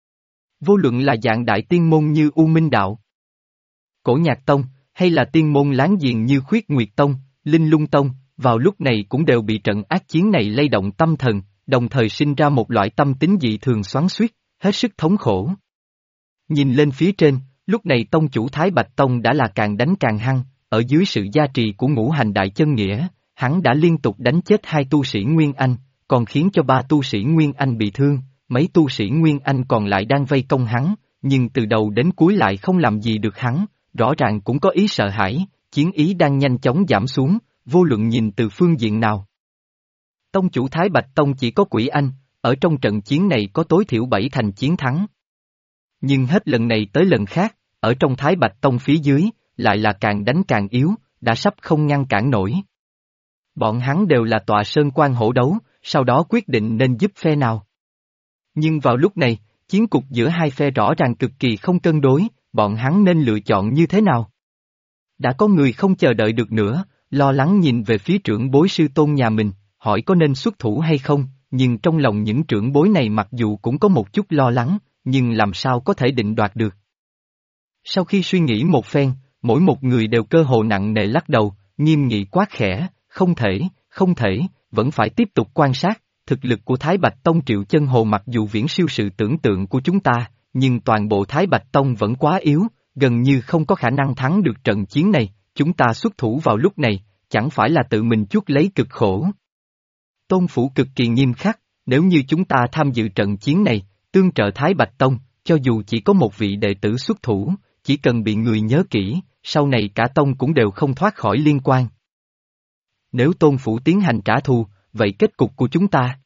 Vô luận là dạng đại tiên môn như U Minh Đạo, Cổ Nhạc Tông, hay là tiên môn láng giềng như Khuyết Nguyệt Tông, Linh Lung Tông, vào lúc này cũng đều bị trận ác chiến này lay động tâm thần, đồng thời sinh ra một loại tâm tính dị thường xoắn xuýt, hết sức thống khổ. Nhìn lên phía trên, lúc này tông chủ Thái Bạch Tông đã là càng đánh càng hăng, ở dưới sự gia trì của ngũ hành đại chân nghĩa, hắn đã liên tục đánh chết 2 tu sĩ Nguyên Anh, còn khiến cho 3 tu sĩ Nguyên Anh bị thương, mấy tu sĩ Nguyên Anh còn lại đang vây công hắn, nhưng từ đầu đến cuối lại không làm gì được hắn, rõ ràng cũng có ý sợ hãi, chiến ý đang nhanh chóng giảm xuống, vô luận nhìn từ phương diện nào. Tông chủ Thái Bạch Tông chỉ có Quỷ Anh, ở trong trận chiến này có tối thiểu 7 thành chiến thắng. Nhưng hết lần này tới lần khác, ở trong Thái Bạch Tông phía dưới, lại là càng đánh càng yếu, đã sắp không ngăn cản nổi. Bọn hắn đều là tọa sơn quan hổ đấu, sau đó quyết định nên giúp phe nào. Nhưng vào lúc này, chiến cục giữa hai phe rõ ràng cực kỳ không cân đối, bọn hắn nên lựa chọn như thế nào? Đã có người không chờ đợi được nữa, lo lắng nhìn về phía trưởng bối sư tôn nhà mình, hỏi có nên xuất thủ hay không, nhưng trong lòng những trưởng bối này mặc dù cũng có một chút lo lắng, nhưng làm sao có thể định đoạt được. Sau khi suy nghĩ một phen, mỗi một người đều cơ hồ nặng nề lắc đầu, nghiêm nghị quát khẽ, không thể, vẫn phải tiếp tục quan sát, thực lực của Thái Bạch Tông Triệu Chân Hồ mặc dù viễn siêu sự tưởng tượng của chúng ta, nhưng toàn bộ Thái Bạch Tông vẫn quá yếu, gần như không có khả năng thắng được trận chiến này, chúng ta xuất thủ vào lúc này, chẳng phải là tự mình chuốc lấy cực khổ. Tôn Phủ cực kỳ nghiêm khắc, nếu như chúng ta tham dự trận chiến này, tương trợ Thái Bạch Tông, cho dù chỉ có một vị đệ tử xuất thủ, chỉ cần bị người nhớ kỹ, sau này cả tông cũng đều không thoát khỏi liên quan. Nếu Tôn Phủ tiến hành trả thù, vậy kết cục của chúng ta?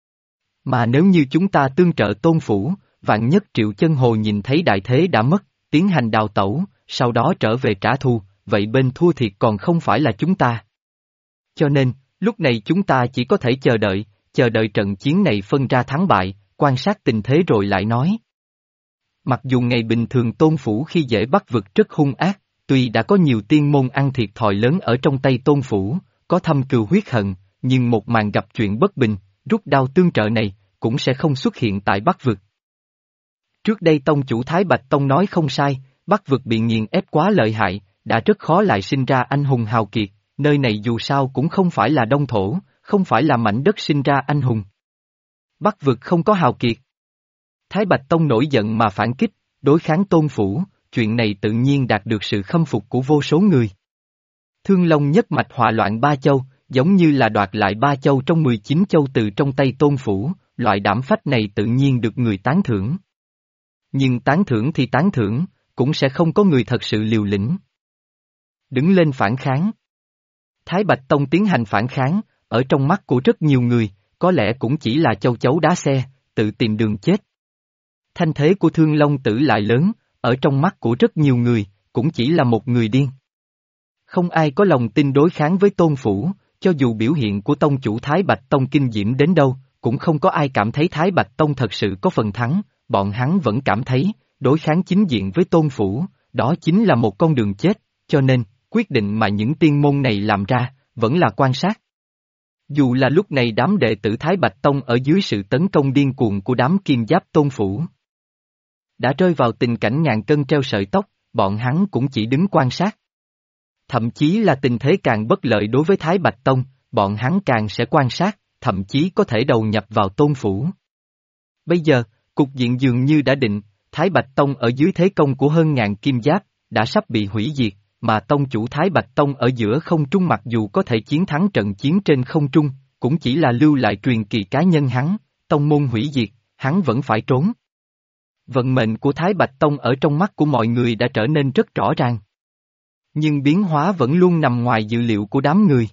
Mà nếu như chúng ta tương trợ Tôn Phủ, vạn nhất Triệu Chân Hồ nhìn thấy đại thế đã mất, tiến hành đào tẩu, sau đó trở về trả thù, vậy bên thua thiệt còn không phải là chúng ta. Cho nên, lúc này chúng ta chỉ có thể chờ đợi trận chiến này phân ra thắng bại, quan sát tình thế rồi lại nói. Mặc dù ngày bình thường Tôn Phủ khi dễ bắt vực rất hung ác, tuy đã có nhiều tiên môn ăn thiệt thòi lớn ở trong tay Tôn Phủ, có thâm cừu huyết hận, nhưng một màn gặp chuyện bất bình, rút đao tương trợ này, cũng sẽ không xuất hiện tại Bắc Vực. Trước đây tông chủ Thái Bạch Tông nói không sai, Bắc Vực bị nghiền ép quá lợi hại, đã rất khó lại sinh ra anh hùng hào kiệt, nơi này dù sao cũng không phải là đông thổ, không phải là mảnh đất sinh ra anh hùng. Bắc Vực không có hào kiệt. Thái Bạch Tông nổi giận mà phản kích, đối kháng Tôn Phủ, chuyện này tự nhiên đạt được sự khâm phục của vô số người. Thương Long nhất mạch họa loạn 3 châu, giống như là đoạt lại 3 châu trong 19 châu từ trong tay Tôn Phủ, loại đảm phách này tự nhiên được người tán thưởng. Nhưng tán thưởng thì tán thưởng, cũng sẽ không có người thật sự liều lĩnh. Đứng lên phản kháng. Thái Bạch Tông tiến hành phản kháng, ở trong mắt của rất nhiều người, có lẽ cũng chỉ là châu chấu đá xe, tự tìm đường chết. Thanh thế của Thương Long Tử lại lớn, ở trong mắt của rất nhiều người, cũng chỉ là một người điên. Không ai có lòng tin đối kháng với Tôn Phủ, cho dù biểu hiện của tông chủ Thái Bạch Tông kinh diễm đến đâu, cũng không có ai cảm thấy Thái Bạch Tông thật sự có phần thắng, bọn hắn vẫn cảm thấy, đối kháng chính diện với Tôn Phủ, đó chính là một con đường chết, cho nên, quyết định mà những tiên môn này làm ra, vẫn là quan sát. Dù là lúc này đám đệ tử Thái Bạch Tông ở dưới sự tấn công điên cuồng của đám Kim Giáp Tôn Phủ, đã rơi vào tình cảnh ngàn cân treo sợi tóc, bọn hắn cũng chỉ đứng quan sát. Thậm chí là tình thế càng bất lợi đối với Thái Bạch Tông, bọn hắn càng sẽ quan sát, thậm chí có thể đầu nhập vào Tôn Phủ. Bây giờ, cục diện dường như đã định, Thái Bạch Tông ở dưới thế công của hơn ngàn kim giáp, đã sắp bị hủy diệt, mà tông chủ Thái Bạch Tông ở giữa không trung mặc dù có thể chiến thắng trận chiến trên không trung, cũng chỉ là lưu lại truyền kỳ cá nhân hắn, tông môn hủy diệt, hắn vẫn phải trốn. Vận mệnh của Thái Bạch Tông ở trong mắt của mọi người đã trở nên rất rõ ràng. Nhưng biến hóa vẫn luôn nằm ngoài dự liệu của đám người.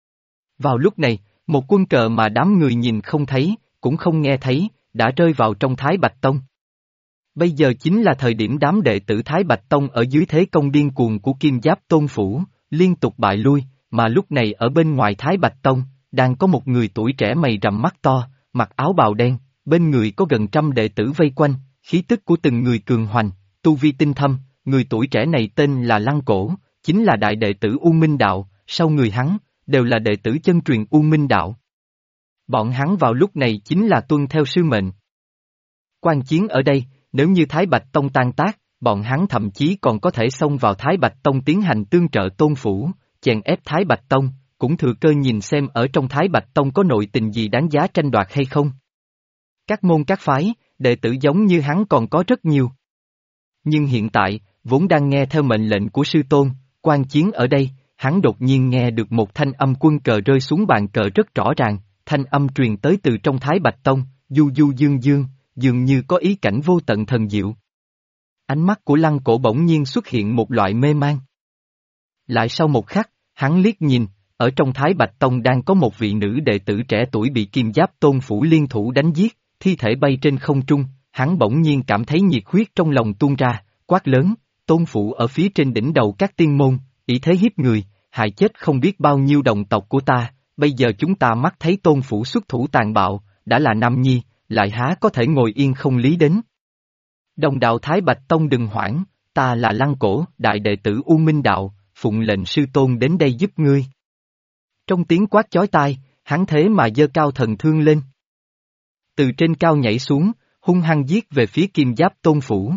Vào lúc này, một quân cờ mà đám người nhìn không thấy, cũng không nghe thấy, đã rơi vào trong Thái Bạch Tông. Bây giờ chính là thời điểm đám đệ tử Thái Bạch Tông ở dưới thế công điên cuồng của Kim Giáp Tôn Phủ, liên tục bại lui, mà lúc này ở bên ngoài Thái Bạch Tông, đang có một người tuổi trẻ mày rậm mắt to, mặc áo bào đen, bên người có gần trăm đệ tử vây quanh, khí tức của từng người cường hoành, tu vi tinh thâm, người tuổi trẻ này tên là Lăng Cổ, chính là đại đệ tử U Minh Đạo, sau người hắn, đều là đệ tử chân truyền U Minh Đạo. Bọn hắn vào lúc này chính là tuân theo sư mệnh. Quan chiến ở đây, nếu như Thái Bạch Tông tan tác, bọn hắn thậm chí còn có thể xông vào Thái Bạch Tông tiến hành tương trợ Tôn Phủ, chèn ép Thái Bạch Tông, cũng thừa cơ nhìn xem ở trong Thái Bạch Tông có nội tình gì đáng giá tranh đoạt hay không. Các môn các phái, đệ tử giống như hắn còn có rất nhiều. Nhưng hiện tại, vốn đang nghe theo mệnh lệnh của sư tôn, quan chiến ở đây, hắn đột nhiên nghe được một thanh âm quân cờ rơi xuống bàn cờ rất rõ ràng, thanh âm truyền tới từ trong Thái Bạch Tông, du du dương dương, dường như có ý cảnh vô tận thần diệu. Ánh mắt của Lăng Cổ bỗng nhiên xuất hiện một loại mê man. Lại sau một khắc, hắn liếc nhìn, ở trong Thái Bạch Tông đang có một vị nữ đệ tử trẻ tuổi bị Kim Giáp Tôn Phủ liên thủ đánh giết, thi thể bay trên không trung, hắn bỗng nhiên cảm thấy nhiệt huyết trong lòng tuôn ra, quát lớn, Tôn Phủ ở phía trên đỉnh đầu các tiên môn, ý thế hiếp người, hại chết không biết bao nhiêu đồng tộc của ta, bây giờ chúng ta mắt thấy Tôn Phủ xuất thủ tàn bạo, đã là nam nhi, lại há có thể ngồi yên không lý đến. Đồng đạo Thái Bạch Tông đừng hoảng, ta là Lăng Cổ, đại đệ tử U Minh Đạo, phụng lệnh sư tôn đến đây giúp ngươi. Trong tiếng quát chói tai, hắn thế mà giơ cao thần thương lên. Từ trên cao nhảy xuống, hung hăng giết về phía Kim Giáp Tôn Phủ.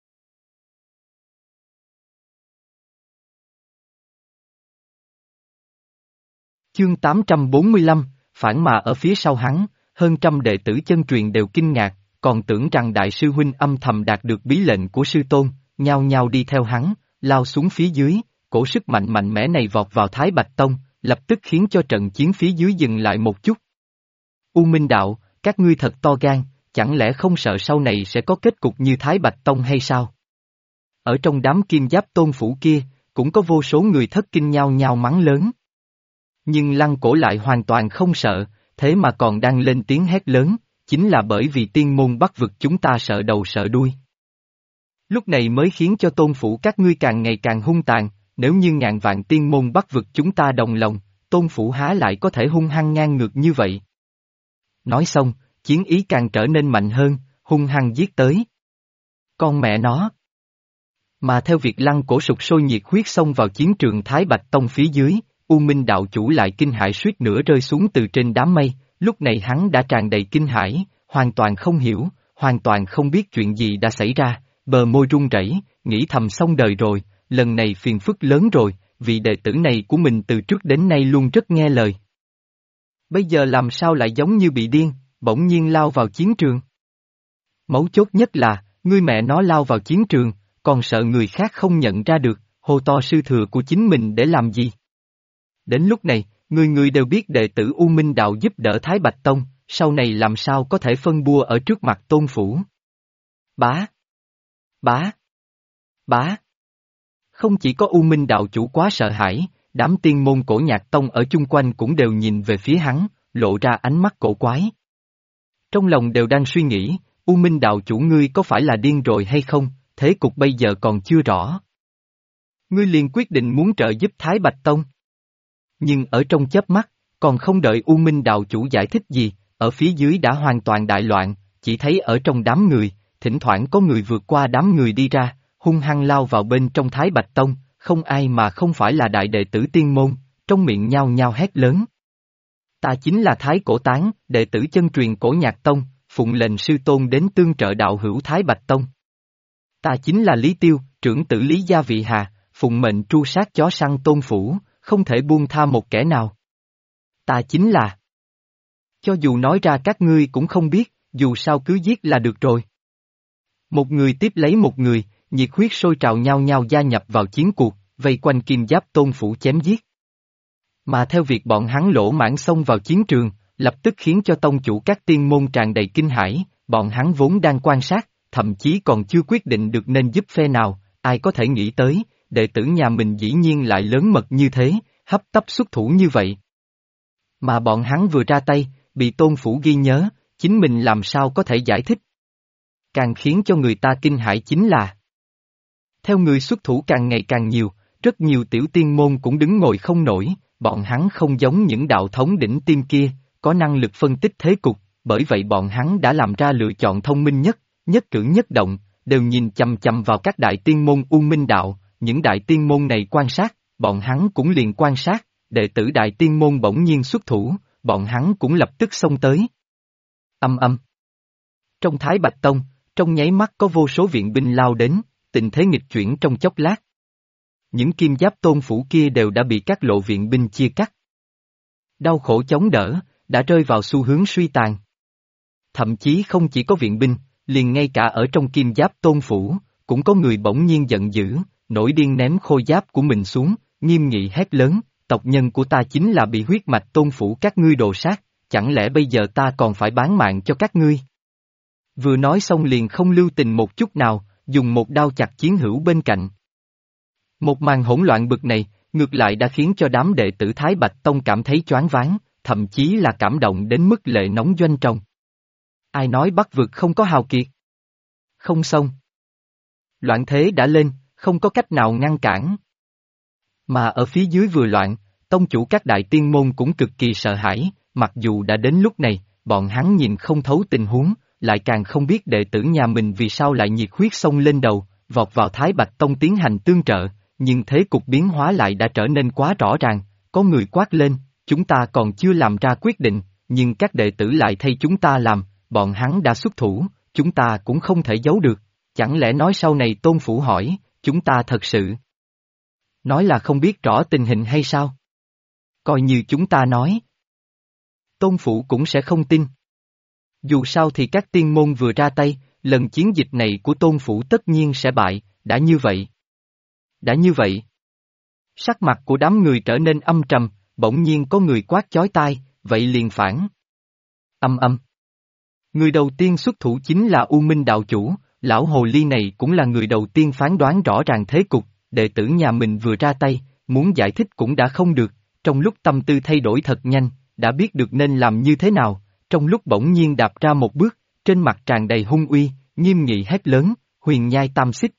Chương 845, phản mà ở phía sau hắn, hơn trăm đệ tử chân truyền đều kinh ngạc, còn tưởng rằng đại sư huynh âm thầm đạt được bí lệnh của sư tôn, nhao nhao đi theo hắn, lao xuống phía dưới, cổ sức mạnh mạnh mẽ này vọt vào Thái Bạch Tông, lập tức khiến cho trận chiến phía dưới dừng lại một chút. U Minh Đạo, các ngươi thật to gan, chẳng lẽ không sợ sau này sẽ có kết cục như Thái Bạch Tông hay sao? Ở trong đám Kim Giáp Tôn Phủ kia, cũng có vô số người thất kinh nhao nhao mắng lớn. Nhưng Lăng Cổ lại hoàn toàn không sợ, thế mà còn đang lên tiếng hét lớn, chính là bởi vì tiên môn Bắc vực chúng ta sợ đầu sợ đuôi. Lúc này mới khiến cho Tôn Phủ các ngươi càng ngày càng hung tàn, nếu như ngàn vạn tiên môn Bắc vực chúng ta đồng lòng, Tôn Phủ há lại có thể hung hăng ngang ngược như vậy. Nói xong, chiến ý càng trở nên mạnh hơn, hung hăng giết tới. Con mẹ nó! Mà theo việc Lăng Cổ sục sôi nhiệt huyết xông vào chiến trường Thái Bạch Tông phía dưới, U Minh Đạo chủ lại kinh hãi suýt nữa rơi xuống từ trên đám mây, lúc này hắn đã tràn đầy kinh hãi, hoàn toàn không hiểu, hoàn toàn không biết chuyện gì đã xảy ra, bờ môi run rẩy, nghĩ thầm xong đời rồi, lần này phiền phức lớn rồi, vị đệ tử này của mình từ trước đến nay luôn rất nghe lời. Bây giờ làm sao lại giống như bị điên, bỗng nhiên lao vào chiến trường. Mấu chốt nhất là, ngươi mẹ nó lao vào chiến trường, còn sợ người khác không nhận ra được, hô to sư thừa của chính mình để làm gì. Đến lúc này, người người đều biết đệ tử U Minh Đạo giúp đỡ Thái Bạch Tông, sau này làm sao có thể phân bua ở trước mặt Tôn Phủ. Bá! Bá! Bá! Không chỉ có U Minh Đạo chủ quá sợ hãi, đám tiên môn Cổ Nhạc Tông ở chung quanh cũng đều nhìn về phía hắn, lộ ra ánh mắt cổ quái. Trong lòng đều đang suy nghĩ, U Minh đạo chủ ngươi có phải là điên rồi hay không, thế cục bây giờ còn chưa rõ. Ngươi liền quyết định muốn trợ giúp Thái Bạch Tông. Nhưng ở trong chớp mắt, còn không đợi U Minh đạo chủ giải thích gì, ở phía dưới đã hoàn toàn đại loạn, chỉ thấy ở trong đám người, thỉnh thoảng có người vượt qua đám người đi ra, hung hăng lao vào bên trong Thái Bạch Tông, không ai mà không phải là đại đệ tử tiên môn, trong miệng nhao nhao hét lớn. Ta chính là Thái Cổ Tán, đệ tử chân truyền Cổ Nhạc Tông, phụng lệnh sư tôn đến tương trợ đạo hữu Thái Bạch Tông. Ta chính là Lý Tiêu, trưởng tử Lý Gia Vị Hà, phụng mệnh tru sát chó săn Tôn Phủ, không thể buông tha một kẻ nào. Ta chính là... Cho dù nói ra các ngươi cũng không biết, dù sao cứ giết là được rồi. Một người tiếp lấy một người, nhiệt huyết sôi trào nhau nhau gia nhập vào chiến cuộc, vây quanh Kim Giáp Tôn Phủ chém giết. Mà theo việc bọn hắn lỗ mãng xông vào chiến trường, lập tức khiến cho tông chủ các tiên môn tràn đầy kinh hãi, bọn hắn vốn đang quan sát, thậm chí còn chưa quyết định được nên giúp phe nào, ai có thể nghĩ tới, đệ tử nhà mình dĩ nhiên lại lớn mật như thế, hấp tấp xuất thủ như vậy. Mà bọn hắn vừa ra tay, bị Tôn Phủ ghi nhớ, chính mình làm sao có thể giải thích. Càng khiến cho người ta kinh hãi chính là theo người xuất thủ càng ngày càng nhiều, rất nhiều tiểu tiên môn cũng đứng ngồi không nổi, bọn hắn không giống những đạo thống đỉnh tiêm kia, có năng lực phân tích thế cục, bởi vậy bọn hắn đã làm ra lựa chọn thông minh nhất, nhất cử nhất động, đều nhìn chằm chằm vào các đại tiên môn U Minh đạo, những đại tiên môn này quan sát, bọn hắn cũng liền quan sát, đệ tử đại tiên môn bỗng nhiên xuất thủ, bọn hắn cũng lập tức xông tới. Âm âm. Trong Thái Bạch Tông, trong nháy mắt có vô số viện binh lao đến, tình thế nghịch chuyển trong chốc lát. Những Kim Giáp Tôn Phủ kia đều đã bị các lộ viện binh chia cắt. Đau khổ chống đỡ, đã rơi vào xu hướng suy tàn. Thậm chí không chỉ có viện binh, liền ngay cả ở trong Kim Giáp Tôn Phủ, cũng có người bỗng nhiên giận dữ, nổi điên ném khôi giáp của mình xuống, nghiêm nghị hét lớn, tộc nhân của ta chính là bị huyết mạch Tôn Phủ các ngươi đồ sát, chẳng lẽ bây giờ ta còn phải bán mạng cho các ngươi? Vừa nói xong liền không lưu tình một chút nào, dùng một đao chặt chiến hữu bên cạnh. Một màn hỗn loạn bực này, ngược lại đã khiến cho đám đệ tử Thái Bạch Tông cảm thấy choáng váng, thậm chí là cảm động đến mức lệ nóng doanh trọng. Ai nói Bắc vực không có hào kiệt? Không xong. Loạn thế đã lên, không có cách nào ngăn cản. Mà ở phía dưới vừa loạn, tông chủ các đại tiên môn cũng cực kỳ sợ hãi, mặc dù đã đến lúc này, bọn hắn nhìn không thấu tình huống, lại càng không biết đệ tử nhà mình vì sao lại nhiệt huyết xông lên đầu, vọt vào Thái Bạch Tông tiến hành tương trợ, nhưng thế cục biến hóa lại đã trở nên quá rõ ràng, có người quát lên, chúng ta còn chưa làm ra quyết định, nhưng các đệ tử lại thay chúng ta làm, bọn hắn đã xuất thủ, chúng ta cũng không thể giấu được, chẳng lẽ nói sau này Tôn Phủ hỏi, chúng ta thật sự nói là không biết rõ tình hình hay sao? Coi như chúng ta nói, Tôn Phủ cũng sẽ không tin. Dù sao thì các tiên môn vừa ra tay, lần chiến dịch này của Tôn Phủ tất nhiên sẽ bại, đã như vậy. Đã như vậy. Sắc mặt của đám người trở nên âm trầm, bỗng nhiên có người quát chói tai, vậy liền phản. Âm âm. Người đầu tiên xuất thủ chính là U Minh đạo chủ, lão hồ ly này cũng là người đầu tiên phán đoán rõ ràng thế cục, đệ tử nhà mình vừa ra tay, muốn giải thích cũng đã không được, trong lúc tâm tư thay đổi thật nhanh, đã biết được nên làm như thế nào, trong lúc bỗng nhiên đạp ra một bước, trên mặt tràn đầy hung uy, nghiêm nghị hét lớn, huyền nhai tam xích.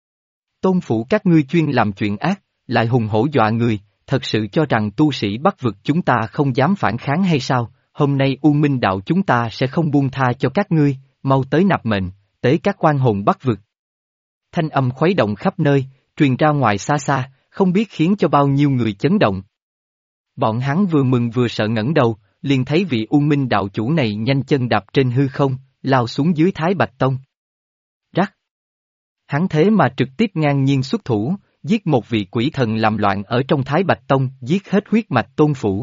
Tôn Phủ các ngươi chuyên làm chuyện ác, lại hùng hổ dọa người, thật sự cho rằng tu sĩ Bắc vực chúng ta không dám phản kháng hay sao, hôm nay U Minh đạo chúng ta sẽ không buông tha cho các ngươi, mau tới nạp mệnh, tế các oan hồn Bắc vực. Thanh âm khuấy động khắp nơi, truyền ra ngoài xa xa, không biết khiến cho bao nhiêu người chấn động. Bọn hắn vừa mừng vừa sợ ngẩng đầu, liền thấy vị U Minh đạo chủ này nhanh chân đạp trên hư không, lao xuống dưới Thái Bạch Tông. Rắc! Hắn thế mà trực tiếp ngang nhiên xuất thủ, giết một vị quỷ thần làm loạn ở trong Thái Bạch Tông, giết hết huyết mạch Tôn Phủ.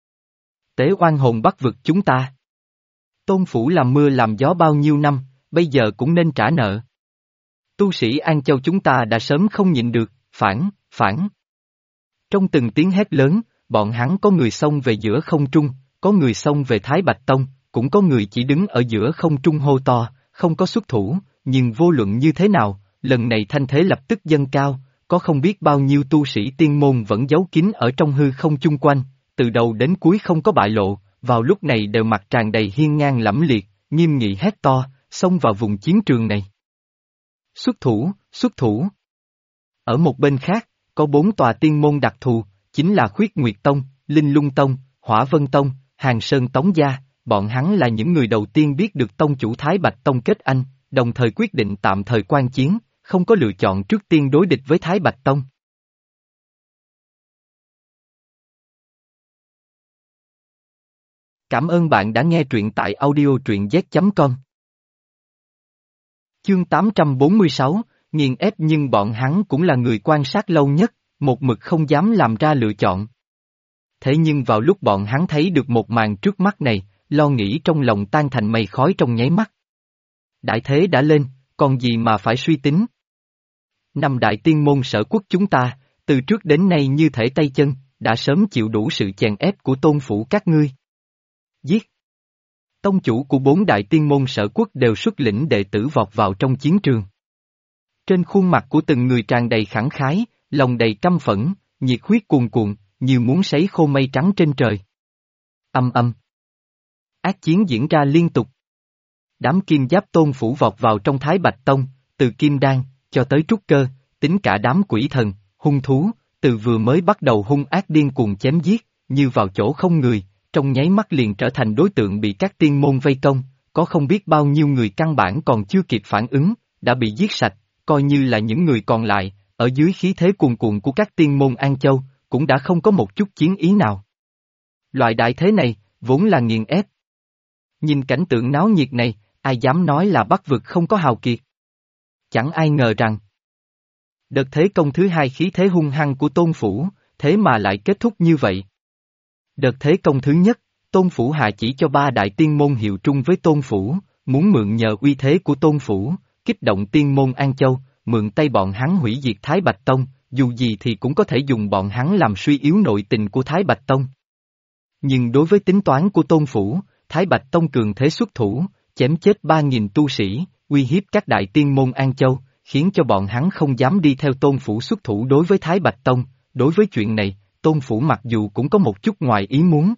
Tế oan hồn Bắc vực chúng ta. Tôn Phủ làm mưa làm gió bao nhiêu năm, bây giờ cũng nên trả nợ. Tu sĩ An Châu chúng ta đã sớm không nhịn được, phản, phản. Trong từng tiếng hét lớn, bọn hắn có người xông về giữa không trung, có người xông về Thái Bạch Tông, cũng có người chỉ đứng ở giữa không trung hô to, không có xuất thủ, nhưng vô luận như thế nào, lần này thanh thế lập tức dâng cao, có không biết bao nhiêu tu sĩ tiên môn vẫn giấu kín ở trong hư không chung quanh, từ đầu đến cuối không có bại lộ, vào lúc này đều mặt tràn đầy hiên ngang lẫm liệt, nghiêm nghị hét to, xông vào vùng chiến trường này. Xuất thủ, xuất thủ. Ở một bên khác, có 4 tòa tiên môn đặc thù, chính là Khuyết Nguyệt Tông, Linh Lung Tông, Hỏa Vân Tông, Hàng Sơn Tống Gia, bọn hắn là những người đầu tiên biết được tông chủ Thái Bạch Tông kết anh, đồng thời quyết định tạm thời quan chiến, không có lựa chọn trước tiên đối địch với Thái Bạch Tông. Cảm ơn bạn đã nghe truyện tại audio truyện z.com. Chương 846, nghiền ép nhưng bọn hắn cũng là người quan sát lâu nhất, một mực không dám làm ra lựa chọn. Thế nhưng vào lúc bọn hắn thấy được một màn trước mắt này, lo nghĩ trong lòng tan thành mây khói trong nháy mắt. Đại thế đã lên, còn gì mà phải suy tính. 5 đại tiên môn sở quốc chúng ta, từ trước đến nay như thể tay chân, đã sớm chịu đủ sự chèn ép của tôn phủ các ngươi. Giết! Tông chủ của 4 đại tiên môn sở quốc đều xuất lĩnh đệ tử vọt vào trong chiến trường. Trên khuôn mặt của từng người tràn đầy khẳng khái, lòng đầy căm phẫn, nhiệt huyết cuồn cuộn, như muốn sấy khô mây trắng trên trời. Âm âm. Ác chiến diễn ra liên tục. Đám kim giáp tôn phủ vọt vào trong Thái Bạch Tông, từ kim đan, cho tới trúc cơ, tính cả đám quỷ thần, hung thú, từ vừa mới bắt đầu hung ác điên cuồng chém giết, như vào chỗ không người, trong nháy mắt liền trở thành đối tượng bị các tiên môn vây công, có không biết bao nhiêu người căn bản còn chưa kịp phản ứng, đã bị giết sạch, coi như là những người còn lại, ở dưới khí thế cuồn cuộn của các tiên môn An Châu, cũng đã không có một chút chiến ý nào. Loại đại thế này, vốn là nghiền ép. Nhìn cảnh tượng náo nhiệt này, ai dám nói là Bắc vực không có hào kiệt. Chẳng ai ngờ rằng, đợt thế công thứ hai khí thế hung hăng của Tôn Phủ, thế mà lại kết thúc như vậy. Đợt thế công thứ nhất, Tôn Phủ hạ chỉ cho 3 đại tiên môn hiệu trung với Tôn Phủ, muốn mượn nhờ uy thế của Tôn Phủ, kích động tiên môn An Châu, mượn tay bọn hắn hủy diệt Thái Bạch Tông, dù gì thì cũng có thể dùng bọn hắn làm suy yếu nội tình của Thái Bạch Tông. Nhưng đối với tính toán của Tôn Phủ, Thái Bạch Tông cường thế xuất thủ, chém chết 3.000 tu sĩ, uy hiếp các đại tiên môn An Châu, khiến cho bọn hắn không dám đi theo Tôn Phủ xuất thủ đối với Thái Bạch Tông. Đối với chuyện này, Tôn Phủ mặc dù cũng có một chút ngoài ý muốn.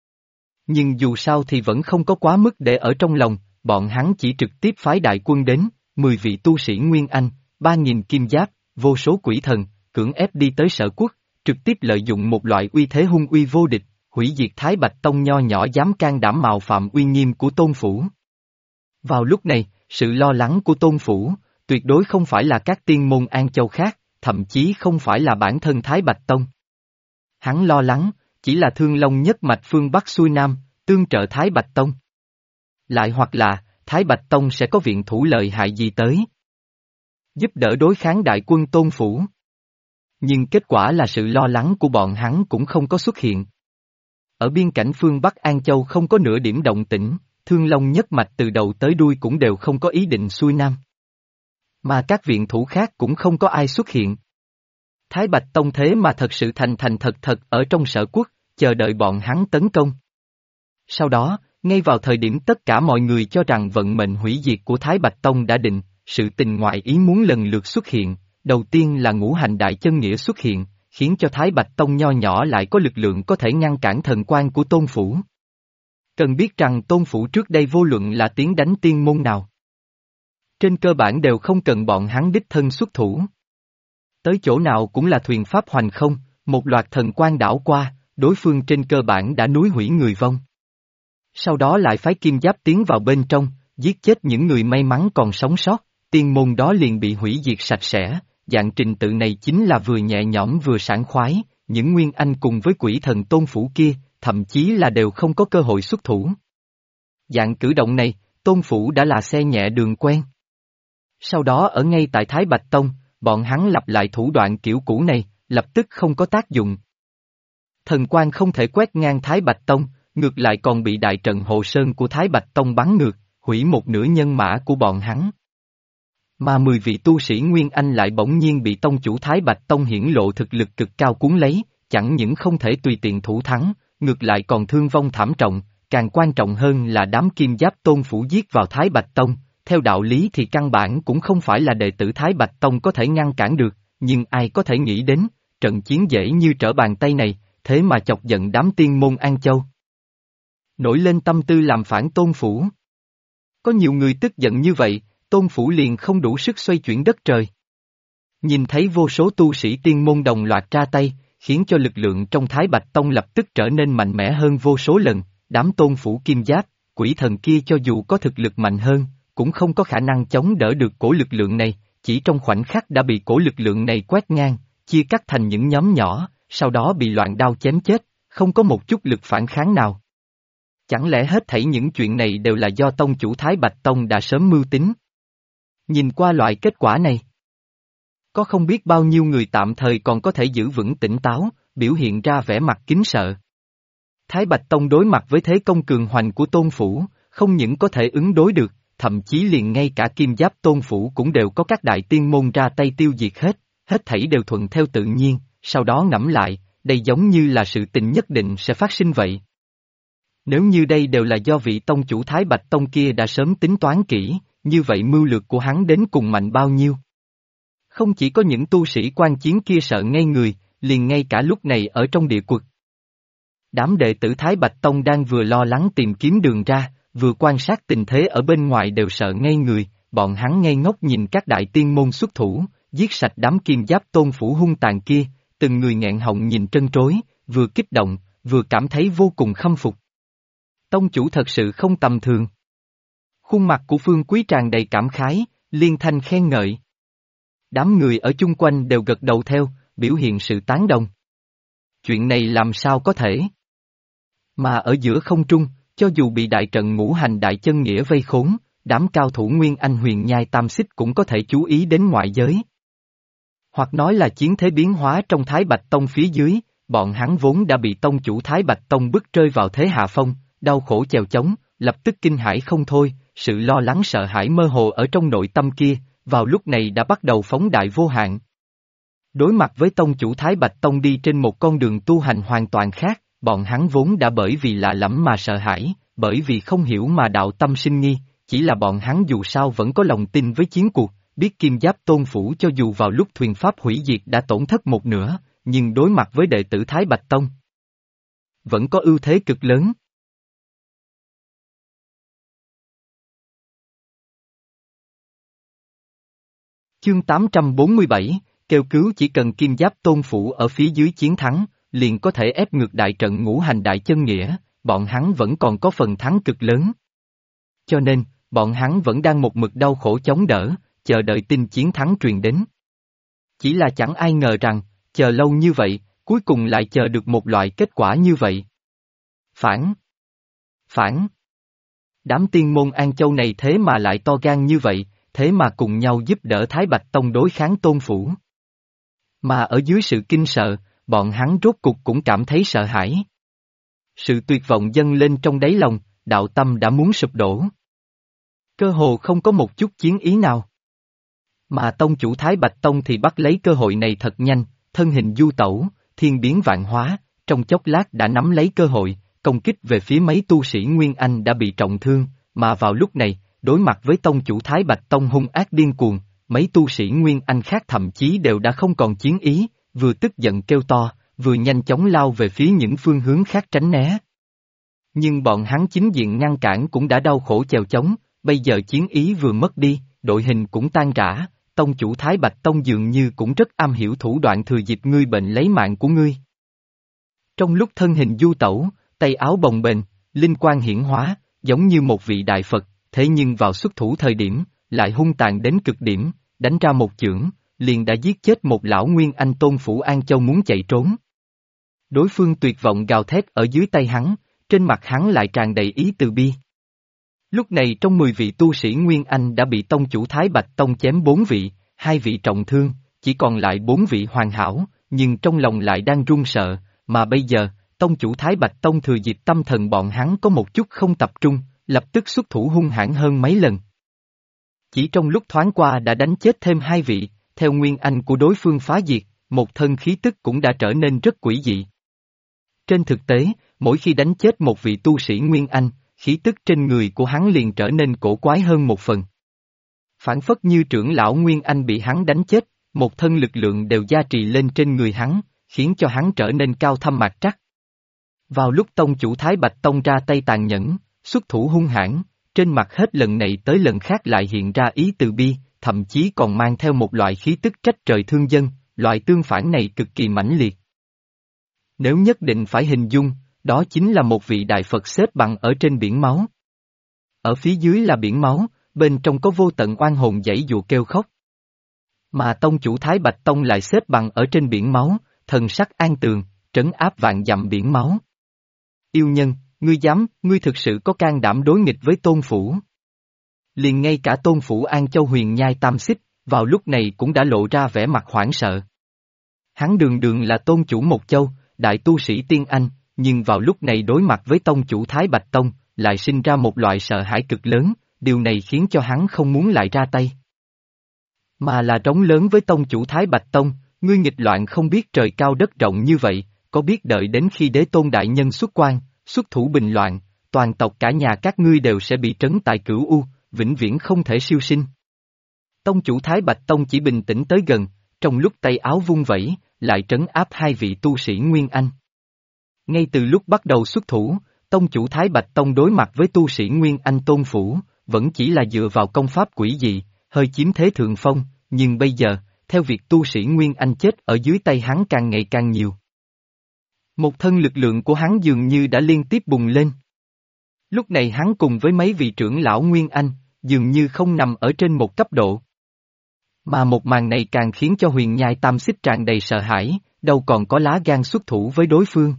Nhưng dù sao thì vẫn không có quá mức để ở trong lòng, bọn hắn chỉ trực tiếp phái đại quân đến, 10 vị tu sĩ Nguyên Anh, 3.000 kim giáp, vô số quỷ thần, cưỡng ép đi tới Sở Quốc, trực tiếp lợi dụng một loại uy thế hung uy vô địch, hủy diệt Thái Bạch Tông nho nhỏ dám can đảm mạo phạm uy nghiêm của Tôn Phủ. Vào lúc này, sự lo lắng của Tôn Phủ, tuyệt đối không phải là các tiên môn An Châu khác, thậm chí không phải là bản thân Thái Bạch Tông. Hắn lo lắng, chỉ là Thương Long nhất mạch phương Bắc xuôi Nam, tương trợ Thái Bạch Tông. Lại hoặc là, Thái Bạch Tông sẽ có viện thủ lợi hại gì tới. Giúp đỡ đối kháng đại quân Tôn Phủ. Nhưng kết quả là sự lo lắng của bọn hắn cũng không có xuất hiện. Ở biên cảnh phương Bắc An Châu không có nửa điểm động tĩnh, Thương Long nhất mạch từ đầu tới đuôi cũng đều không có ý định xuôi Nam. Mà các viện thủ khác cũng không có ai xuất hiện. Thái Bạch Tông thế mà thật sự thành thật ở trong Sở Quốc, chờ đợi bọn hắn tấn công. Sau đó, ngay vào thời điểm tất cả mọi người cho rằng vận mệnh hủy diệt của Thái Bạch Tông đã định, sự tình ngoại ý muốn lần lượt xuất hiện, đầu tiên là ngũ hành đại chân nghĩa xuất hiện, khiến cho Thái Bạch Tông nho nhỏ lại có lực lượng có thể ngăn cản thần quan của Tôn Phủ. Cần biết rằng Tôn Phủ trước đây vô luận là tiến đánh tiên môn nào. Trên cơ bản đều không cần bọn hắn đích thân xuất thủ. Tới chỗ nào cũng là thuyền pháp hoành không, một loạt thần quan đảo qua, đối phương trên cơ bản đã núi hủy người vong. Sau đó lại phái kim giáp tiến vào bên trong, giết chết những người may mắn còn sống sót, tiên môn đó liền bị hủy diệt sạch sẽ, dạng trình tự này chính là vừa nhẹ nhõm vừa sảng khoái, những nguyên anh cùng với quỷ thần Tôn Phủ kia, thậm chí là đều không có cơ hội xuất thủ. Dạng cử động này, Tôn Phủ đã là xe nhẹ đường quen. Sau đó ở ngay tại Thái Bạch Tông, bọn hắn lặp lại thủ đoạn kiểu cũ này, lập tức không có tác dụng. Thần quan không thể quét ngang Thái Bạch Tông, ngược lại còn bị đại trận Hồ Sơn của Thái Bạch Tông bắn ngược, hủy một nửa nhân mã của bọn hắn. Mà 10 vị tu sĩ Nguyên Anh lại bỗng nhiên bị tông chủ Thái Bạch Tông hiển lộ thực lực cực cao cuốn lấy, chẳng những không thể tùy tiện thủ thắng, ngược lại còn thương vong thảm trọng, càng quan trọng hơn là đám kim giáp Tôn Phủ giết vào Thái Bạch Tông, theo đạo lý thì căn bản cũng không phải là đệ tử Thái Bạch Tông có thể ngăn cản được, nhưng ai có thể nghĩ đến, trận chiến dễ như trở bàn tay này, thế mà chọc giận đám tiên môn An Châu. Nổi lên tâm tư làm phản Tôn Phủ. Có nhiều người tức giận như vậy, Tôn Phủ liền không đủ sức xoay chuyển đất trời. Nhìn thấy vô số tu sĩ tiên môn đồng loạt ra tay, khiến cho lực lượng trong Thái Bạch Tông lập tức trở nên mạnh mẽ hơn vô số lần, đám Tôn Phủ Kim Giáp, quỷ thần kia cho dù có thực lực mạnh hơn, cũng không có khả năng chống đỡ được cổ lực lượng này, chỉ trong khoảnh khắc đã bị cổ lực lượng này quét ngang, chia cắt thành những nhóm nhỏ, sau đó bị loạn đao chém chết, không có một chút lực phản kháng nào. Chẳng lẽ hết thảy những chuyện này đều là do tông chủ Thái Bạch Tông đã sớm mưu tính? Nhìn qua loại kết quả này, có không biết bao nhiêu người tạm thời còn có thể giữ vững tỉnh táo, biểu hiện ra vẻ mặt kính sợ. Thái Bạch Tông đối mặt với thế công cường hoành của Tôn Phủ, không những có thể ứng đối được, thậm chí liền ngay cả Kim Giáp Tôn Phủ cũng đều có các đại tiên môn ra tay tiêu diệt hết thảy đều thuận theo tự nhiên, sau đó ngẫm lại, đây giống như là sự tình nhất định sẽ phát sinh vậy. Nếu như đây đều là do vị tông chủ Thái Bạch Tông kia đã sớm tính toán kỹ, như vậy mưu lược của hắn đến cùng mạnh bao nhiêu? Không chỉ có những tu sĩ quan chiến kia sợ ngây người, liền ngay cả lúc này ở trong địa quật. Đám đệ tử Thái Bạch Tông đang vừa lo lắng tìm kiếm đường ra, vừa quan sát tình thế ở bên ngoài đều sợ ngây người, bọn hắn ngây ngốc nhìn các đại tiên môn xuất thủ, giết sạch đám Kim Giáp Tôn Phủ hung tàn kia, từng người nghẹn họng nhìn trân trối, vừa kích động, vừa cảm thấy vô cùng khâm phục. Tông chủ thật sự không tầm thường. Khuôn mặt của Phương Quý tràn đầy cảm khái, liên thanh khen ngợi. Đám người ở chung quanh đều gật đầu theo, biểu hiện sự tán đồng. Chuyện này làm sao có thể? Mà ở giữa không trung, cho dù bị đại trận ngũ hành đại chân nghĩa vây khốn, đám cao thủ Nguyên Anh huyền nhai tam xích cũng có thể chú ý đến ngoại giới. Hoặc nói là chiến thế biến hóa trong Thái Bạch Tông phía dưới, bọn hắn vốn đã bị tông chủ Thái Bạch Tông bức rơi vào thế hạ phong, đau khổ chèo chống, lập tức kinh hãi không thôi, sự lo lắng sợ hãi mơ hồ ở trong nội tâm kia, vào lúc này đã bắt đầu phóng đại vô hạn. Đối mặt với tông chủ Thái Bạch Tông đi trên một con đường tu hành hoàn toàn khác, bọn hắn vốn đã bởi vì lạ lẫm mà sợ hãi, bởi vì không hiểu mà đạo tâm sinh nghi, chỉ là bọn hắn dù sao vẫn có lòng tin với chiến cuộc, biết Kim Giáp Tôn Phủ cho dù vào lúc thuyền pháp hủy diệt đã tổn thất một nửa, nhưng đối mặt với đệ tử Thái Bạch Tông, vẫn có ưu thế cực lớn. Chương 847, kêu cứu chỉ cần Kim Giáp Tôn Phủ ở phía dưới chiến thắng, liền có thể ép ngược đại trận ngũ hành đại chân nghĩa, bọn hắn vẫn còn có phần thắng cực lớn. Cho nên, bọn hắn vẫn đang một mực đau khổ chống đỡ, chờ đợi tin chiến thắng truyền đến. Chỉ là chẳng ai ngờ rằng, chờ lâu như vậy, cuối cùng lại chờ được một loại kết quả như vậy. Phản! Đám tiên môn An Châu này thế mà lại to gan như vậy, thế mà cùng nhau giúp đỡ Thái Bạch Tông đối kháng Tôn Phủ. Mà ở dưới sự kinh sợ, bọn hắn rốt cục cũng cảm thấy sợ hãi. Sự tuyệt vọng dâng lên trong đáy lòng, đạo tâm đã muốn sụp đổ. Cơ hồ không có một chút chiến ý nào. Mà tông chủ Thái Bạch Tông thì bắt lấy cơ hội này thật nhanh, thân hình du tẩu, thiên biến vạn hóa, trong chốc lát đã nắm lấy cơ hội, công kích về phía mấy tu sĩ Nguyên Anh đã bị trọng thương, mà vào lúc này, đối mặt với tông chủ Thái Bạch Tông hung ác điên cuồng, mấy tu sĩ Nguyên Anh khác thậm chí đều đã không còn chiến ý, vừa tức giận kêu to, vừa nhanh chóng lao về phía những phương hướng khác tránh né. Nhưng bọn hắn chính diện ngăn cản cũng đã đau khổ chèo chống, bây giờ chiến ý vừa mất đi, đội hình cũng tan rã, tông chủ Thái Bạch Tông dường như cũng rất am hiểu thủ đoạn thừa dịp ngươi bệnh lấy mạng của ngươi. Trong lúc thân hình du tẩu, tay áo bồng bềnh, linh quang hiển hóa, giống như một vị đại Phật, thế nhưng vào xuất thủ thời điểm, lại hung tàn đến cực điểm, đánh ra một chưởng, liền đã giết chết một lão Nguyên Anh Tôn Phủ An Châu muốn chạy trốn. Đối phương tuyệt vọng gào thét ở dưới tay hắn, trên mặt hắn lại tràn đầy ý từ bi. Lúc này trong 10 vị tu sĩ Nguyên Anh đã bị tông chủ Thái Bạch Tông chém 4 vị, 2 vị trọng thương, chỉ còn lại 4 vị hoàn hảo, nhưng trong lòng lại đang run sợ, mà bây giờ, tông chủ Thái Bạch Tông thừa dịp tâm thần bọn hắn có một chút không tập trung, lập tức xuất thủ hung hãn hơn mấy lần. Chỉ trong lúc thoáng qua đã đánh chết thêm 2 vị, theo Nguyên Anh của đối phương phá diệt, một thân khí tức cũng đã trở nên rất quỷ dị. Trên thực tế, mỗi khi đánh chết một vị tu sĩ Nguyên Anh, khí tức trên người của hắn liền trở nên cổ quái hơn một phần. Phản phất như trưởng lão Nguyên Anh bị hắn đánh chết, một thân lực lượng đều gia trì lên trên người hắn, khiến cho hắn trở nên cao thâm mạc trắc. Vào lúc tông chủ Thái Bạch Tông ra tay tàn nhẫn, xuất thủ hung hãn, trên mặt hết lần này tới lần khác lại hiện ra ý từ bi, thậm chí còn mang theo một loại khí tức trách trời thương dân, loại tương phản này cực kỳ mãnh liệt. Nếu nhất định phải hình dung, đó chính là một vị đại Phật xếp bằng ở trên biển máu. Ở phía dưới là biển máu, bên trong có vô tận oan hồn giãy giụa kêu khóc. Mà tông chủ Thái Bạch Tông lại xếp bằng ở trên biển máu, thần sắc an tường, trấn áp vạn dặm biển máu. Yêu nhân, ngươi thực sự có can đảm đối nghịch với Tôn Phủ. Liền ngay cả Tôn Phủ An Châu Huyền Nhai Tam Xích, vào lúc này cũng đã lộ ra vẻ mặt hoảng sợ. Hắn đường đường là Tôn chủ một châu, đại tu sĩ tiên anh, nhưng vào lúc này đối mặt với Tông chủ Thái Bạch Tông, lại sinh ra một loại sợ hãi cực lớn, điều này khiến cho hắn không muốn lại ra tay. Mà là trống lớn với Tông chủ Thái Bạch Tông, ngươi nghịch loạn không biết trời cao đất rộng như vậy, có biết đợi đến khi Đế Tôn đại nhân xuất quan, xuất thủ bình loạn, toàn tộc cả nhà các ngươi đều sẽ bị trấn tại Cửu U, vĩnh viễn không thể siêu sinh. Tông chủ Thái Bạch Tông chỉ bình tĩnh tới gần, trong lúc tay áo vung vẩy, lại trấn áp hai vị tu sĩ Nguyên Anh. Ngay từ lúc bắt đầu xuất thủ, Tông chủ Thái Bạch Tông đối mặt với tu sĩ Nguyên Anh Tôn Phủ, vẫn chỉ là dựa vào công pháp quỷ dị, hơi chiếm thế thượng phong, nhưng bây giờ, theo việc tu sĩ Nguyên Anh chết ở dưới tay hắn càng ngày càng nhiều. Một thân lực lượng của hắn dường như đã liên tiếp bùng lên. Lúc này hắn cùng với mấy vị trưởng lão Nguyên Anh, dường như không nằm ở trên một cấp độ. Mà một màn này càng khiến cho Huyền Nhai Tam Xích tràn đầy sợ hãi, đâu còn có lá gan xuất thủ với đối phương.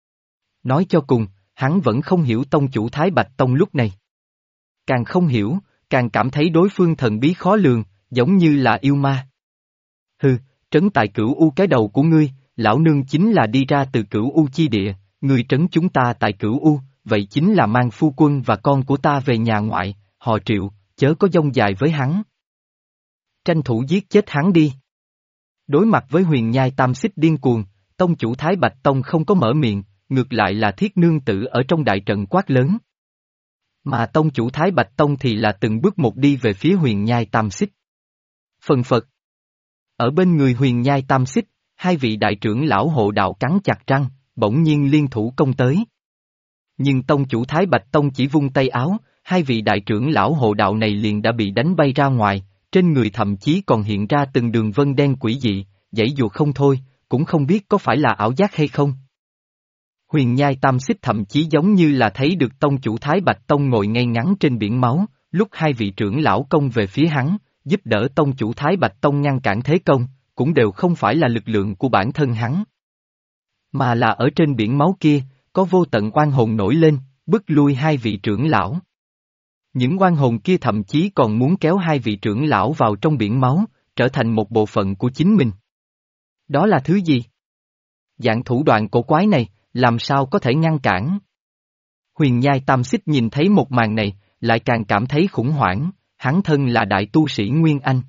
Nói cho cùng, hắn vẫn không hiểu tông chủ Thái Bạch Tông lúc này. Càng không hiểu, càng cảm thấy đối phương thần bí khó lường, giống như là yêu ma. Hừ, trấn tại Cửu U cái đầu của ngươi, lão nương chính là đi ra từ Cửu U chi địa, ngươi trấn chúng ta tại Cửu U, vậy chính là mang phu quân và con của ta về nhà ngoại, họ Triệu, chớ có dông dài với hắn. Tranh thủ giết chết hắn đi. Đối mặt với Huyền Nhai Tam Xích điên cuồng, tông chủ Thái Bạch Tông không có mở miệng, ngược lại là Thiết Nương Tử ở trong đại trận quát lớn. Mà tông chủ Thái Bạch Tông thì là từng bước một đi về phía Huyền Nhai Tam Xích. Phần phật. Ở bên người Huyền Nhai Tam Xích, hai vị đại trưởng lão hộ đạo cắn chặt răng, bỗng nhiên liên thủ công tới. Nhưng tông chủ Thái Bạch Tông chỉ vung tay áo, hai vị đại trưởng lão hộ đạo này liền đã bị đánh bay ra ngoài, trên người thậm chí còn hiện ra từng đường vân đen quỷ dị, giãy giụa không thôi, cũng không biết có phải là ảo giác hay không. Huyền Nhai Tam Xích thậm chí giống như là thấy được tông chủ Thái Bạch Tông ngồi ngay ngắn trên biển máu, lúc hai vị trưởng lão công về phía hắn, giúp đỡ tông chủ Thái Bạch Tông ngăn cản thế công, cũng đều không phải là lực lượng của bản thân hắn. Mà là ở trên biển máu kia, có vô tận oan hồn nổi lên, bức lui hai vị trưởng lão. Những oan hồn kia thậm chí còn muốn kéo hai vị trưởng lão vào trong biển máu, trở thành một bộ phận của chính mình. Đó là thứ gì? Dạng thủ đoạn cổ quái này, làm sao có thể ngăn cản? Huyền Nhai Tam Xích nhìn thấy một màn này, lại càng cảm thấy khủng hoảng, hắn thân là đại tu sĩ Nguyên Anh.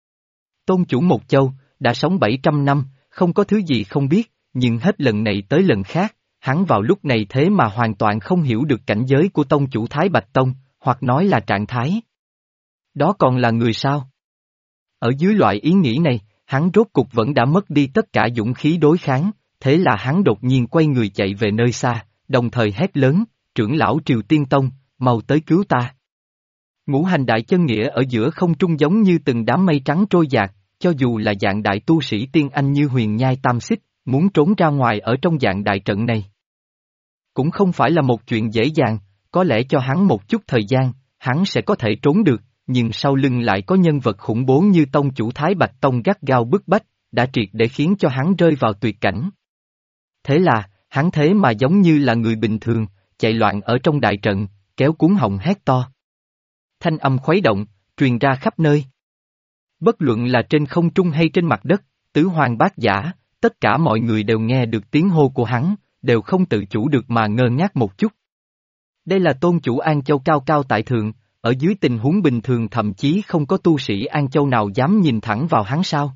Tôn chủ một châu, đã sống 700 năm, không có thứ gì không biết, nhưng hết lần này tới lần khác, hắn vào lúc này thế mà hoàn toàn không hiểu được cảnh giới của tông chủ Thái Bạch Tông, hoặc nói là trạng thái. Đó còn là người sao? Ở dưới loại ý nghĩ này, hắn rốt cục vẫn đã mất đi tất cả dũng khí đối kháng, thế là hắn đột nhiên quay người chạy về nơi xa, đồng thời hét lớn, trưởng lão Triều Tiên Tông, mau tới cứu ta. Ngũ hành đại chân nghĩa ở giữa không trung giống như từng đám mây trắng trôi dạt, cho dù là dạng đại tu sĩ tiên anh như Huyền Nhai Tam Xích, muốn trốn ra ngoài ở trong dạng đại trận này. Cũng không phải là một chuyện dễ dàng, có lẽ cho hắn một chút thời gian, hắn sẽ có thể trốn được, nhưng sau lưng lại có nhân vật khủng bố như tông chủ Thái Bạch Tông gắt gao bức bách, đã triệt để khiến cho hắn rơi vào tuyệt cảnh. Thế là, hắn thế mà giống như là người bình thường, chạy loạn ở trong đại trận, kéo cuống họng hét to. Thanh âm khuấy động, truyền ra khắp nơi. Bất luận là trên không trung hay trên mặt đất, tứ hoàng bát giả, tất cả mọi người đều nghe được tiếng hô của hắn, đều không tự chủ được mà ngơ ngác một chút. Đây là tôn chủ An Châu cao cao tại thượng, ở dưới tình huống bình thường thậm chí không có tu sĩ An Châu nào dám nhìn thẳng vào hắn sao.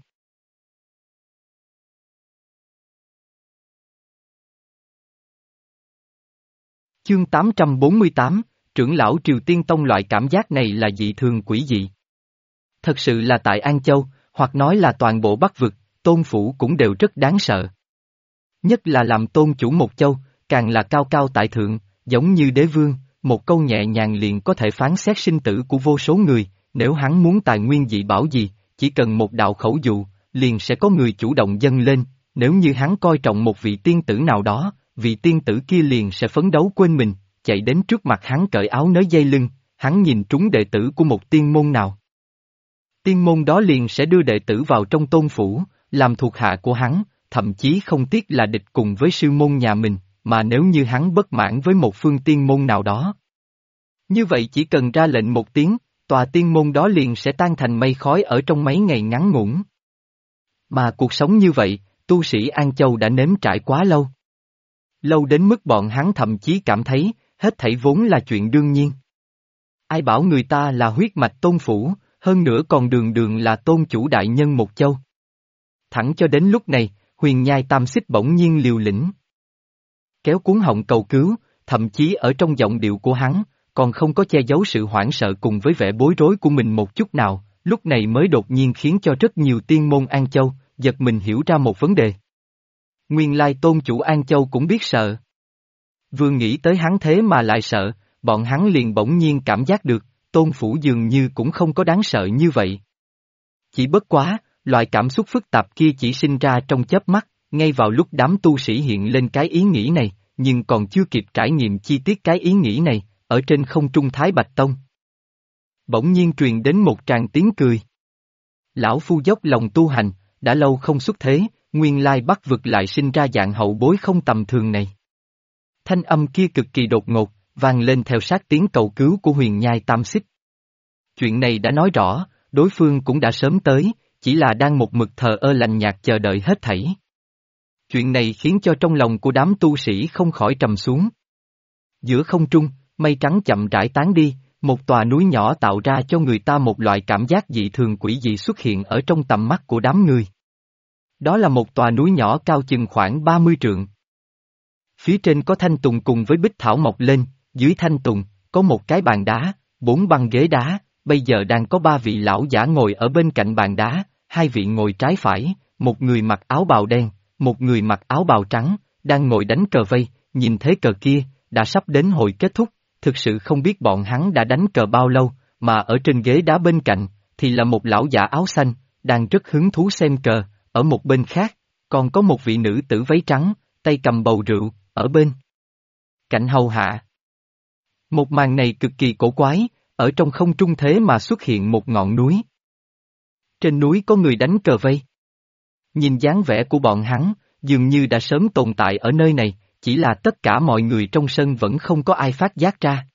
Chương 848, trưởng lão Triều Tiên Tông, loại cảm giác này là dị thường quỷ dị. Thật sự là tại An Châu, hoặc nói là toàn bộ Bắc Vực, tôn phủ cũng đều rất đáng sợ. Nhất là làm tôn chủ một châu, càng là cao cao tại thượng, giống như đế vương, một câu nhẹ nhàng liền có thể phán xét sinh tử của vô số người, nếu hắn muốn tài nguyên dị bảo gì, chỉ cần một đạo khẩu dụ, liền sẽ có người chủ động dâng lên, nếu như hắn coi trọng một vị tiên tử nào đó, vị tiên tử kia liền sẽ phấn đấu quên mình, chạy đến trước mặt hắn cởi áo nới dây lưng, hắn nhìn trúng đệ tử của một tiên môn nào. Tiên môn đó liền sẽ đưa đệ tử vào trong tôn phủ, làm thuộc hạ của hắn, thậm chí không tiếc là địch cùng với sư môn nhà mình, mà nếu như hắn bất mãn với một phương tiên môn nào đó. Như vậy chỉ cần ra lệnh một tiếng, tòa tiên môn đó liền sẽ tan thành mây khói ở trong mấy ngày ngắn ngủn. Mà cuộc sống như vậy, tu sĩ An Châu đã nếm trải quá lâu. Lâu đến mức bọn hắn thậm chí cảm thấy, hết thảy vốn là chuyện đương nhiên. Ai bảo người ta là huyết mạch tôn phủ, hơn nữa còn đường đường là tôn chủ đại nhân một châu. Thẳng cho đến lúc này, huyền nhai tam xích bỗng nhiên liều lĩnh. Kéo cuốn họng cầu cứu, thậm chí ở trong giọng điệu của hắn, còn không có che giấu sự hoảng sợ cùng với vẻ bối rối của mình một chút nào, lúc này mới đột nhiên khiến cho rất nhiều tiên môn An Châu, giật mình hiểu ra một vấn đề. Nguyên lai tôn chủ An Châu cũng biết sợ. Vừa nghĩ tới hắn thế mà lại sợ, bọn hắn liền bỗng nhiên cảm giác được, tôn phủ dường như cũng không có đáng sợ như vậy. Chỉ bất quá, loại cảm xúc phức tạp kia chỉ sinh ra trong chớp mắt, ngay vào lúc đám tu sĩ hiện lên cái ý nghĩ này, nhưng còn chưa kịp trải nghiệm chi tiết cái ý nghĩ này, ở trên không trung Thái Bạch Tông. Bỗng nhiên truyền đến một tràng tiếng cười. Lão phu dốc lòng tu hành, đã lâu không xuất thế, nguyên lai Bắc vực lại sinh ra dạng hậu bối không tầm thường này. Thanh âm kia cực kỳ đột ngột, vang lên theo sát tiếng cầu cứu của huyền nhai tam xích. Chuyện này đã nói rõ, đối phương cũng đã sớm tới, chỉ là đang một mực thờ ơ lạnh nhạt chờ đợi hết thảy. Chuyện này khiến cho trong lòng của đám tu sĩ không khỏi trầm xuống. Giữa không trung, mây trắng chậm rãi tán đi, một tòa núi nhỏ tạo ra cho người ta một loại cảm giác dị thường quỷ dị xuất hiện ở trong tầm mắt của đám người. Đó là một tòa núi nhỏ cao chừng khoảng 30 trượng. Phía trên có thanh tùng cùng với bích thảo mọc lên, dưới thanh tùng, có một cái bàn đá, 4 băng ghế đá, bây giờ đang có 3 vị lão giả ngồi ở bên cạnh bàn đá, 2 vị ngồi trái phải, một người mặc áo bào đen, một người mặc áo bào trắng, đang ngồi đánh cờ vây, nhìn thế cờ kia, đã sắp đến hồi kết thúc, thực sự không biết bọn hắn đã đánh cờ bao lâu, mà ở trên ghế đá bên cạnh, thì là một lão giả áo xanh, đang rất hứng thú xem cờ, ở một bên khác, còn có một vị nữ tử váy trắng, tay cầm bầu rượu, ở bên cạnh hầu hạ. Một màn này cực kỳ cổ quái, ở trong không trung thế mà xuất hiện một ngọn núi. Trên núi có người đánh cờ vây. Nhìn dáng vẻ của bọn hắn, dường như đã sớm tồn tại ở nơi này, chỉ là tất cả mọi người trong sân vẫn không có ai phát giác ra.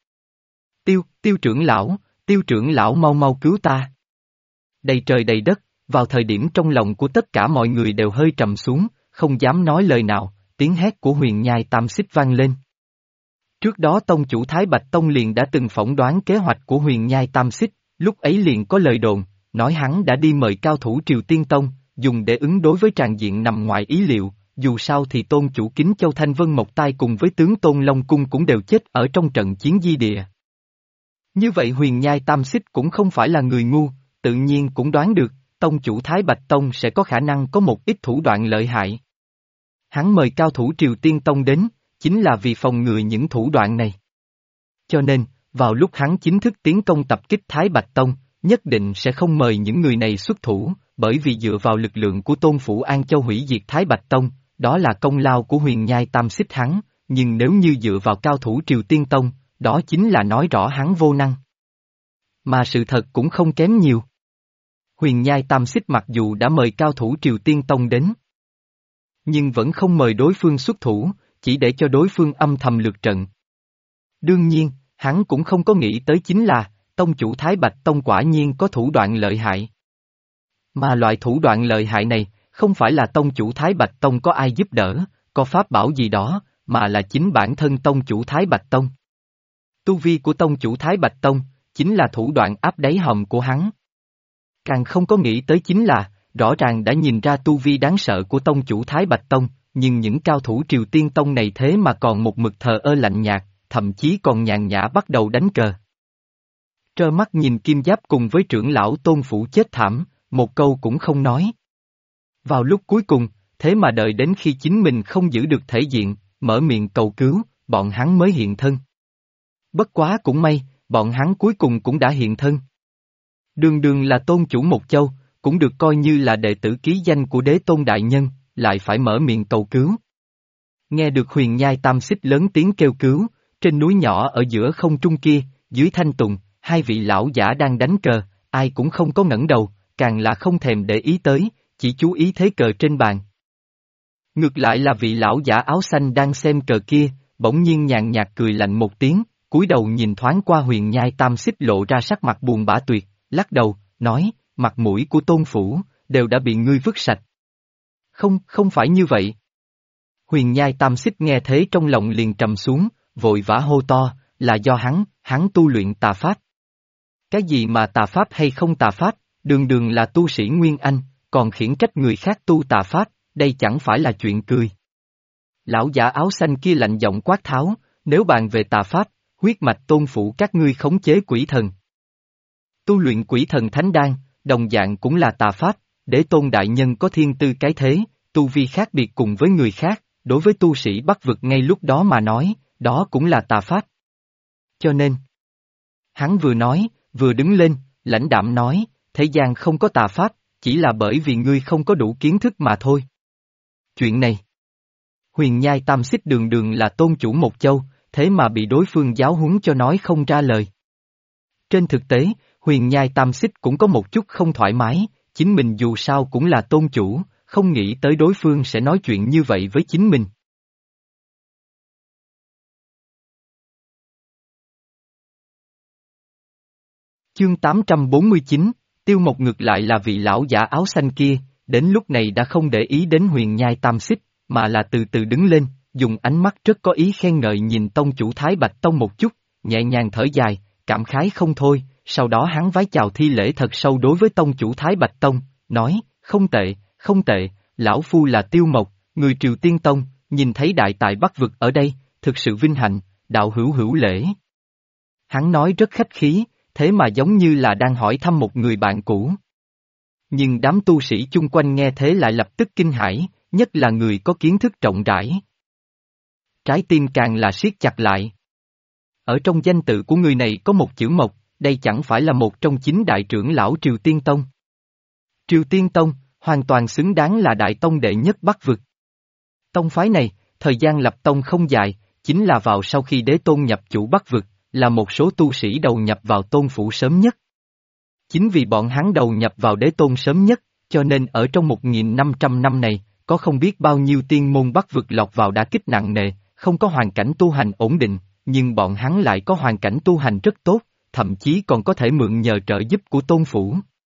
Tiêu trưởng lão mau mau cứu ta. Đầy trời đầy đất, vào thời điểm trong lòng của tất cả mọi người đều hơi trầm xuống, không dám nói lời nào, tiếng hét của huyền nhai tam xích vang lên. Trước đó tông chủ Thái Bạch Tông liền đã từng phỏng đoán kế hoạch của huyền nhai tam xích, lúc ấy liền có lời đồn, nói hắn đã đi mời cao thủ Triều Tiên Tông, dùng để ứng đối với tràng diện nằm ngoài ý liệu, dù sao thì tôn chủ Kính Châu Thanh Vân Mộc Tai cùng với tướng Tôn Long Cung cũng đều chết ở trong trận chiến di địa. Như vậy huyền nhai tam xích cũng không phải là người ngu, tự nhiên cũng đoán được, tông chủ Thái Bạch Tông sẽ có khả năng có một ít thủ đoạn lợi hại. Hắn mời cao thủ Triều Tiên Tông đến, chính là vì phòng ngừa những thủ đoạn này. Cho nên, vào lúc hắn chính thức tiến công tập kích Thái Bạch Tông, nhất định sẽ không mời những người này xuất thủ, bởi vì dựa vào lực lượng của Tôn Phủ An Châu hủy diệt Thái Bạch Tông, đó là công lao của huyền nhai tam xích hắn, nhưng nếu như dựa vào cao thủ Triều Tiên Tông, đó chính là nói rõ hắn vô năng. Mà sự thật cũng không kém nhiều. Huyền nhai tam xích mặc dù đã mời cao thủ Triều Tiên Tông đến, nhưng vẫn không mời đối phương xuất thủ, chỉ để cho đối phương âm thầm lược trận. Đương nhiên, hắn cũng không có nghĩ tới chính là, tông chủ Thái Bạch Tông quả nhiên có thủ đoạn lợi hại. Mà loại thủ đoạn lợi hại này, không phải là tông chủ Thái Bạch Tông có ai giúp đỡ, có pháp bảo gì đó, mà là chính bản thân tông chủ Thái Bạch Tông. Tu vi của tông chủ Thái Bạch Tông, chính là thủ đoạn áp đáy hòm của hắn. Càng không có nghĩ tới chính là, rõ ràng đã nhìn ra tu vi đáng sợ của tông chủ Thái Bạch Tông, nhưng những cao thủ Triều Tiên Tông này thế mà còn một mực thờ ơ lạnh nhạt, thậm chí còn nhàn nhã bắt đầu đánh cờ. Trơ mắt nhìn Kim Giáp cùng với trưởng lão Tôn Phủ chết thảm, một câu cũng không nói. Vào lúc cuối cùng, thế mà đợi đến khi chính mình không giữ được thể diện, mở miệng cầu cứu, bọn hắn mới hiện thân. Bất quá cũng may, bọn hắn cuối cùng cũng đã hiện thân. Đường đường là tôn chủ một châu, cũng được coi như là đệ tử ký danh của đế tôn đại nhân, lại phải mở miệng cầu cứu. Nghe được huyền nhai tam xích lớn tiếng kêu cứu, trên núi nhỏ ở giữa không trung kia, dưới thanh tùng, hai vị lão giả đang đánh cờ, ai cũng không có ngẩng đầu, càng là không thèm để ý tới, chỉ chú ý thế cờ trên bàn. Ngược lại là vị lão giả áo xanh đang xem cờ kia, bỗng nhiên nhàn nhạt cười lạnh một tiếng, cúi đầu nhìn thoáng qua huyền nhai tam xích lộ ra sắc mặt buồn bã tuyệt, lắc đầu, nói, mặt mũi của tôn phủ, đều đã bị ngươi vứt sạch. Không, không phải như vậy. Huyền nhai tam xích nghe thế trong lòng liền trầm xuống, vội vã hô to, là do hắn tu luyện tà pháp. Cái gì mà tà pháp hay không tà pháp, đường đường là tu sĩ Nguyên Anh, còn khiển trách người khác tu tà pháp, đây chẳng phải là chuyện cười. Lão giả áo xanh kia lạnh giọng quát tháo, nếu bàn về tà pháp, huyết mạch tôn phủ các ngươi khống chế quỷ thần. Tu luyện quỷ thần thánh đan, đồng dạng cũng là tà pháp, để tôn đại nhân có thiên tư cái thế, tu vi khác biệt cùng với người khác, đối với tu sĩ Bắc vực ngay lúc đó mà nói, đó cũng là tà pháp. Cho nên, hắn vừa nói, vừa đứng lên, lãnh đạm nói, thế gian không có tà pháp, chỉ là bởi vì ngươi không có đủ kiến thức mà thôi. Chuyện này, huyền nhai tam xích đường đường là tôn chủ một châu, thế mà bị đối phương giáo huấn cho nói không ra lời. Trên thực tế, huyền nhai tam xích cũng có một chút không thoải mái, chính mình dù sao cũng là tôn chủ, không nghĩ tới đối phương sẽ nói chuyện như vậy với chính mình. Chương 849, Tiêu Mộc ngược lại là vị lão giả áo xanh kia, đến lúc này đã không để ý đến huyền nhai tam xích, mà là từ từ đứng lên, dùng ánh mắt rất có ý khen ngợi nhìn tông chủ Thái Bạch Tông một chút, nhẹ nhàng thở dài, cảm khái không thôi, sau đó hắn vái chào thi lễ thật sâu đối với tông chủ Thái Bạch Tông, nói, không tệ, không tệ, lão phu là Tiêu Mộc, người Triều Tiên Tông, nhìn thấy đại tài Bắc vực ở đây, thực sự vinh hạnh, đạo hữu hữu lễ. Hắn nói rất khách khí, thế mà giống như là đang hỏi thăm một người bạn cũ. Nhưng đám tu sĩ chung quanh nghe thế lại lập tức kinh hãi, nhất là người có kiến thức rộng rãi. Trái tim càng là siết chặt lại. Ở trong danh tự của người này có một chữ Mộc, đây chẳng phải là một trong 9 đại trưởng lão Triều Tiên Tông. Triều Tiên Tông, hoàn toàn xứng đáng là đại tông đệ nhất Bắc vực. Tông phái này, thời gian lập tông không dài, chính là vào sau khi đế tôn nhập chủ Bắc vực, là một số tu sĩ đầu nhập vào tôn phủ sớm nhất. Chính vì bọn hắn đầu nhập vào đế tôn sớm nhất, cho nên ở trong 1.500 năm này, có không biết bao nhiêu tiên môn Bắc vực lọt vào đả kích nặng nề, không có hoàn cảnh tu hành ổn định, nhưng bọn hắn lại có hoàn cảnh tu hành rất tốt, thậm chí còn có thể mượn nhờ trợ giúp của tôn phủ.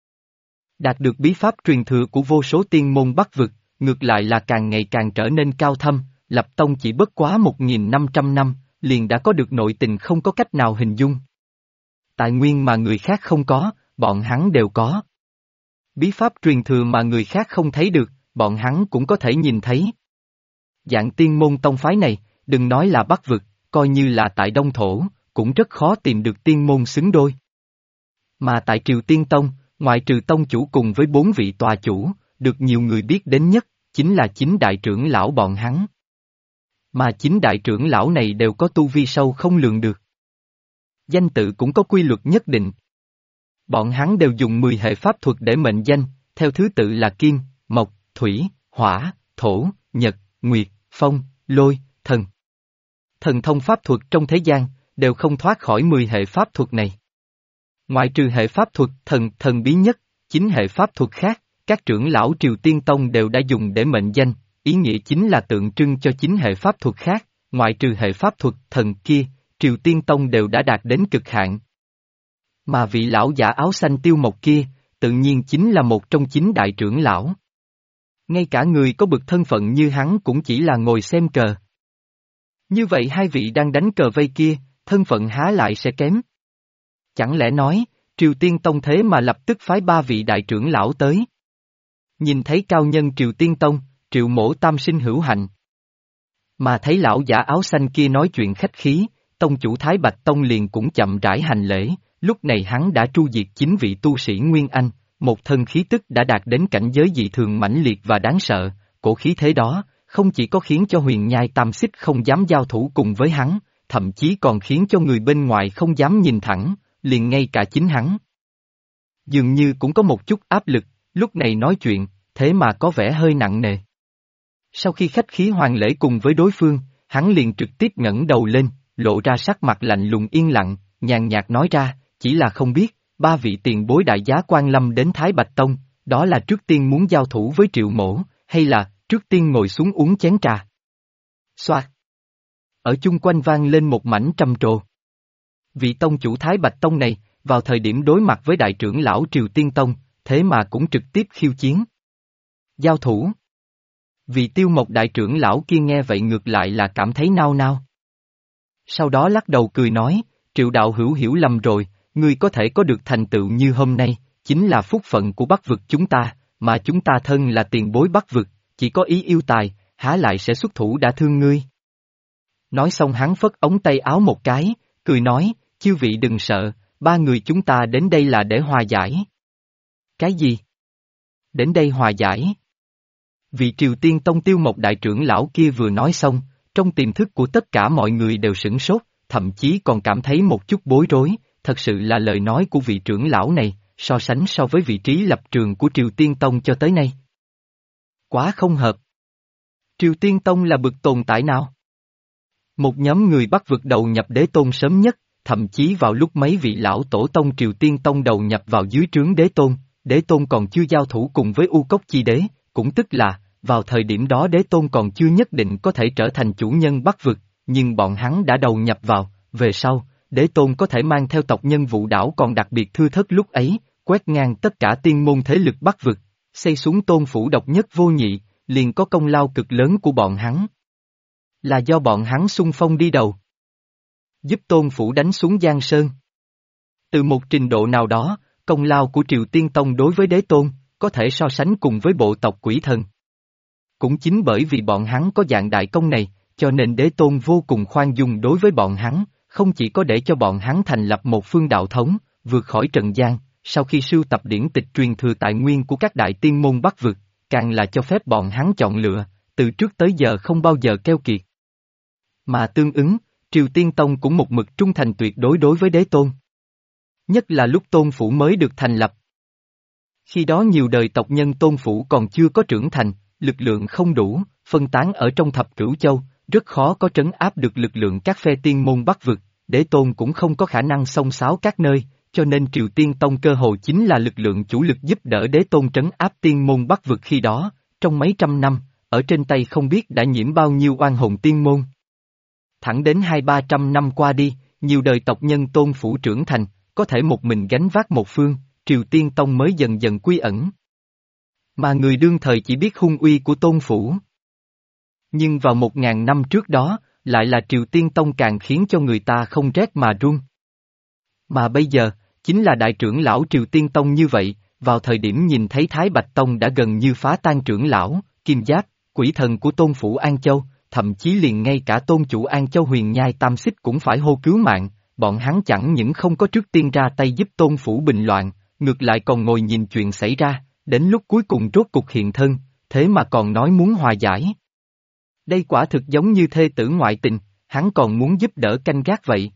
Đạt được bí pháp truyền thừa của vô số tiên môn Bắc vực, ngược lại là càng ngày càng trở nên cao thâm, lập tông chỉ bất quá 1.500 năm, liền đã có được nội tình không có cách nào hình dung. Tài nguyên mà người khác không có, bọn hắn đều có. Bí pháp truyền thừa mà người khác không thấy được, bọn hắn cũng có thể nhìn thấy. Dạng tiên môn tông phái này, đừng nói là Bắc vực, coi như là tại Đông Thổ, cũng rất khó tìm được tiên môn xứng đôi. Mà tại Triều Tiên Tông, ngoại trừ tông chủ cùng với 4 vị tòa chủ, được nhiều người biết đến nhất, chính là 9 đại trưởng lão bọn hắn. Mà 9 đại trưởng lão này đều có tu vi sâu không lường được. Danh tự cũng có quy luật nhất định. Bọn hắn đều dùng 10 hệ pháp thuật để mệnh danh, theo thứ tự là kim, mộc, thủy, hỏa, thổ, nhật, nguyệt, phong, lôi, thần. Thần thông pháp thuật trong thế gian, đều không thoát khỏi 10 hệ pháp thuật này. Ngoại trừ hệ pháp thuật thần bí nhất, 9 hệ pháp thuật khác, các trưởng lão Triều Tiên Tông đều đã dùng để mệnh danh, ý nghĩa chính là tượng trưng cho 9 hệ pháp thuật khác, ngoại trừ hệ pháp thuật thần kia, Triều Tiên Tông đều đã đạt đến cực hạn. Mà vị lão giả áo xanh Tiêu Mộc kia, tự nhiên chính là một trong 9 đại trưởng lão. Ngay cả người có bực thân phận như hắn cũng chỉ là ngồi xem cờ. Như vậy hai vị đang đánh cờ vây kia, thân phận há lại sẽ kém. Chẳng lẽ nói, Triều Tiên Tông thế mà lập tức phái 3 vị đại trưởng lão tới. Nhìn thấy cao nhân Triều Tiên Tông, Triệu Mỗ tam sinh hữu hạnh. Mà thấy lão giả áo xanh kia nói chuyện khách khí, tông chủ Thái Bạch Tông liền cũng chậm rãi hành lễ, lúc này hắn đã tru diệt 9 vị tu sĩ Nguyên Anh, một thân khí tức đã đạt đến cảnh giới dị thường mãnh liệt và đáng sợ, cổ khí thế đó, không chỉ có khiến cho huyền nhai tam xích không dám giao thủ cùng với hắn, thậm chí còn khiến cho người bên ngoài không dám nhìn thẳng, liền ngay cả chính hắn. Dường như cũng có một chút áp lực, lúc này nói chuyện, thế mà có vẻ hơi nặng nề. Sau khi khách khí hoàn lễ cùng với đối phương, hắn liền trực tiếp ngẩng đầu lên, lộ ra sắc mặt lạnh lùng yên lặng, nhàn nhạt nói ra, chỉ là không biết, ba vị tiền bối đại giá quan lâm đến Thái Bạch Tông, đó là trước tiên muốn giao thủ với Triệu Mỗ, hay là trước tiên ngồi xuống uống chén trà. Xoạt. Ở chung quanh vang lên một mảnh trầm trồ. Vị tông chủ Thái Bạch Tông này, vào thời điểm đối mặt với đại trưởng lão Triều Tiên Tông, thế mà cũng trực tiếp khiêu chiến. Giao thủ. Vị Tiêu Mộc đại trưởng lão kia nghe vậy ngược lại là cảm thấy nao nao. Sau đó lắc đầu cười nói, Triệu đạo hữu hiểu lầm rồi, ngươi có thể có được thành tựu như hôm nay, chính là phúc phận của Bắc vực chúng ta, mà chúng ta thân là tiền bối Bắc vực, chỉ có ý yêu tài, há lại sẽ xuất thủ đả thương ngươi. Nói xong hắn phất ống tay áo một cái, cười nói, chư vị đừng sợ, ba người chúng ta đến đây là để hòa giải. Cái gì? Đến đây hòa giải? Vị Triều Tiên Tông Tiêu Mộc đại trưởng lão kia vừa nói xong, trong tiềm thức của tất cả mọi người đều sửng sốt, thậm chí còn cảm thấy một chút bối rối, thật sự là lời nói của vị trưởng lão này, so với vị trí lập trường của Triều Tiên Tông cho tới nay. Quá không hợp. Triều Tiên Tông là bực tồn tại nào? Một nhóm người Bắc vực đầu nhập đế tôn sớm nhất, thậm chí vào lúc mấy vị lão tổ tông Triều Tiên Tông đầu nhập vào dưới trướng đế tôn còn chưa giao thủ cùng với U Cốc Chi Đế, cũng tức là, vào thời điểm đó đế tôn còn chưa nhất định có thể trở thành chủ nhân Bắc vực, nhưng bọn hắn đã đầu nhập vào, về sau, đế tôn có thể mang theo tộc nhân Vũ Đảo còn đặc biệt thưa thớt lúc ấy, quét ngang tất cả tiên môn thế lực Bắc vực, xây xuống tôn phủ độc nhất vô nhị, liền có công lao cực lớn của bọn hắn. Là do bọn hắn xung phong đi đầu. Giúp tôn phủ đánh xuống Giang Sơn. Từ một trình độ nào đó, công lao của Triều Tiên Tông đối với đế tôn, có thể so sánh cùng với bộ tộc quỷ thần. Cũng chính bởi vì bọn hắn có dạng đại công này, cho nên đế tôn vô cùng khoan dung đối với bọn hắn, không chỉ có để cho bọn hắn thành lập một phương đạo thống, vượt khỏi trần gian, sau khi sưu tập điển tịch truyền thừa tài nguyên của các đại tiên môn Bắc vực, càng là cho phép bọn hắn chọn lựa, từ trước tới giờ không bao giờ keo kiệt. Mà tương ứng, Triều Tiên Tông cũng một mực trung thành tuyệt đối đối với đế tôn. Nhất là lúc tôn phủ mới được thành lập. Khi đó nhiều đời tộc nhân tôn phủ còn chưa có trưởng thành, lực lượng không đủ, phân tán ở trong thập cửu châu, rất khó có trấn áp được lực lượng các phe tiên môn Bắc vực, đế tôn cũng không có khả năng xông xáo các nơi, cho nên Triều Tiên Tông cơ hồ chính là lực lượng chủ lực giúp đỡ đế tôn trấn áp tiên môn Bắc vực khi đó, trong mấy trăm năm, ở trên tay không biết đã nhiễm bao nhiêu oan hồn tiên môn. Thẳng đến 200-300 năm qua đi, nhiều đời tộc nhân tôn phủ trưởng thành, có thể một mình gánh vác một phương, Triều Tiên Tông mới dần dần quy ẩn. Mà người đương thời chỉ biết hung uy của tôn phủ. Nhưng vào 1000 năm trước đó, lại là Triều Tiên Tông càng khiến cho người ta không rét mà run. Mà bây giờ, chính là đại trưởng lão Triều Tiên Tông như vậy, vào thời điểm nhìn thấy Thái Bạch Tông đã gần như phá tan trưởng lão, Kim Giáp, quỷ thần của tôn phủ An Châu, thậm chí liền ngay cả tôn chủ An Châu Huyền Nhai Tam Xích cũng phải hô cứu mạng, bọn hắn chẳng những không có trước tiên ra tay giúp tôn phủ bình loạn, ngược lại còn ngồi nhìn chuyện xảy ra, đến lúc cuối cùng rốt cục hiện thân, thế mà còn nói muốn hòa giải. Đây quả thực giống như thê tử ngoại tình, hắn còn muốn giúp đỡ canh gác vậy.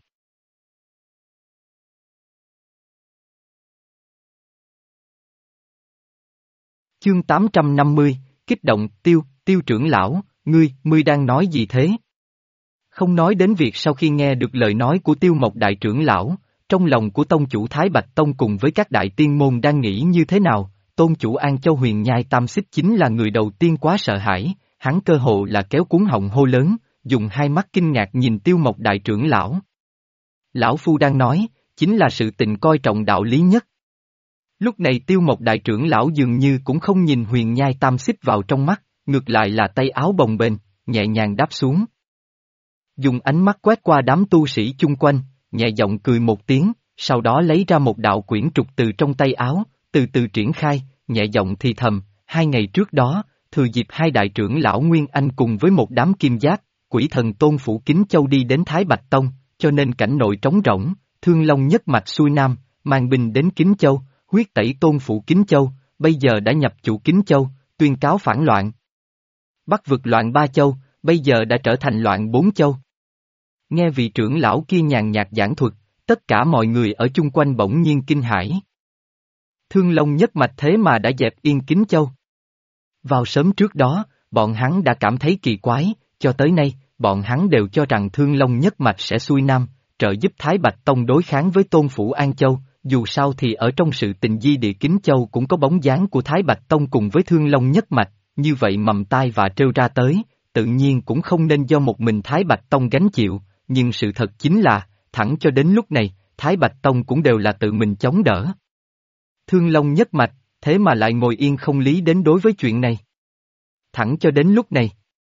Chương 850, kích động, tiêu trưởng lão, ngươi đang nói gì thế? Không nói đến việc sau khi nghe được lời nói của Tiêu Mộc đại trưởng lão, trong lòng của tông chủ Thái Bạch Tông cùng với các đại tiên môn đang nghĩ như thế nào, tôn chủ An Châu Huyền Nhai Tam Xích chính là người đầu tiên quá sợ hãi, hắn cơ hồ là kéo cuống họng hô lớn, dùng hai mắt kinh ngạc nhìn Tiêu Mộc đại trưởng lão. Lão Phu đang nói, chính là sự tình coi trọng đạo lý nhất. Lúc này Tiêu Mộc đại trưởng lão dường như cũng không nhìn Huyền Nhai Tam Xích vào trong mắt, ngược lại là tay áo bồng bềnh, nhẹ nhàng đáp xuống. Dùng ánh mắt quét qua đám tu sĩ chung quanh, nhẹ giọng cười một tiếng, sau đó lấy ra một đạo quyển trục từ trong tay áo, từ từ triển khai, nhẹ giọng thì thầm, 2 ngày trước đó, thừa dịp hai đại trưởng lão Nguyên Anh cùng với một đám kim giáp, quỷ thần tôn phủ Kính Châu đi đến Thái Bạch Tông, cho nên cảnh nội trống rỗng, Thương Long nhất mạch xuôi nam, mang binh đến Kính Châu, huyết tẩy tôn phủ Kính Châu, bây giờ đã nhập chủ Kính Châu, tuyên cáo phản loạn. Bắc vực loạn 3 châu, bây giờ đã trở thành loạn 4 châu. Nghe vị trưởng lão kia nhàn nhạt giảng thuật, tất cả mọi người ở chung quanh bỗng nhiên kinh hãi. Thương Long nhất mạch thế mà đã dẹp Yên Kính Châu. Vào sớm trước đó, bọn hắn đã cảm thấy kỳ quái, cho tới nay, bọn hắn đều cho rằng Thương Long nhất mạch sẽ xuôi nam, trợ giúp Thái Bạch Tông đối kháng với Tôn Phủ An Châu, dù sao thì ở trong sự tình di địa Kính Châu cũng có bóng dáng của Thái Bạch Tông cùng với Thương Long nhất mạch, như vậy mầm tai và trêu ra tới, tự nhiên cũng không nên do một mình Thái Bạch Tông gánh chịu, nhưng sự thật chính là, thẳng cho đến lúc này, Thái Bạch Tông cũng đều là tự mình chống đỡ. Thương Long nhất mạch, thế mà lại ngồi yên không lý đến đối với chuyện này. Thẳng cho đến lúc này,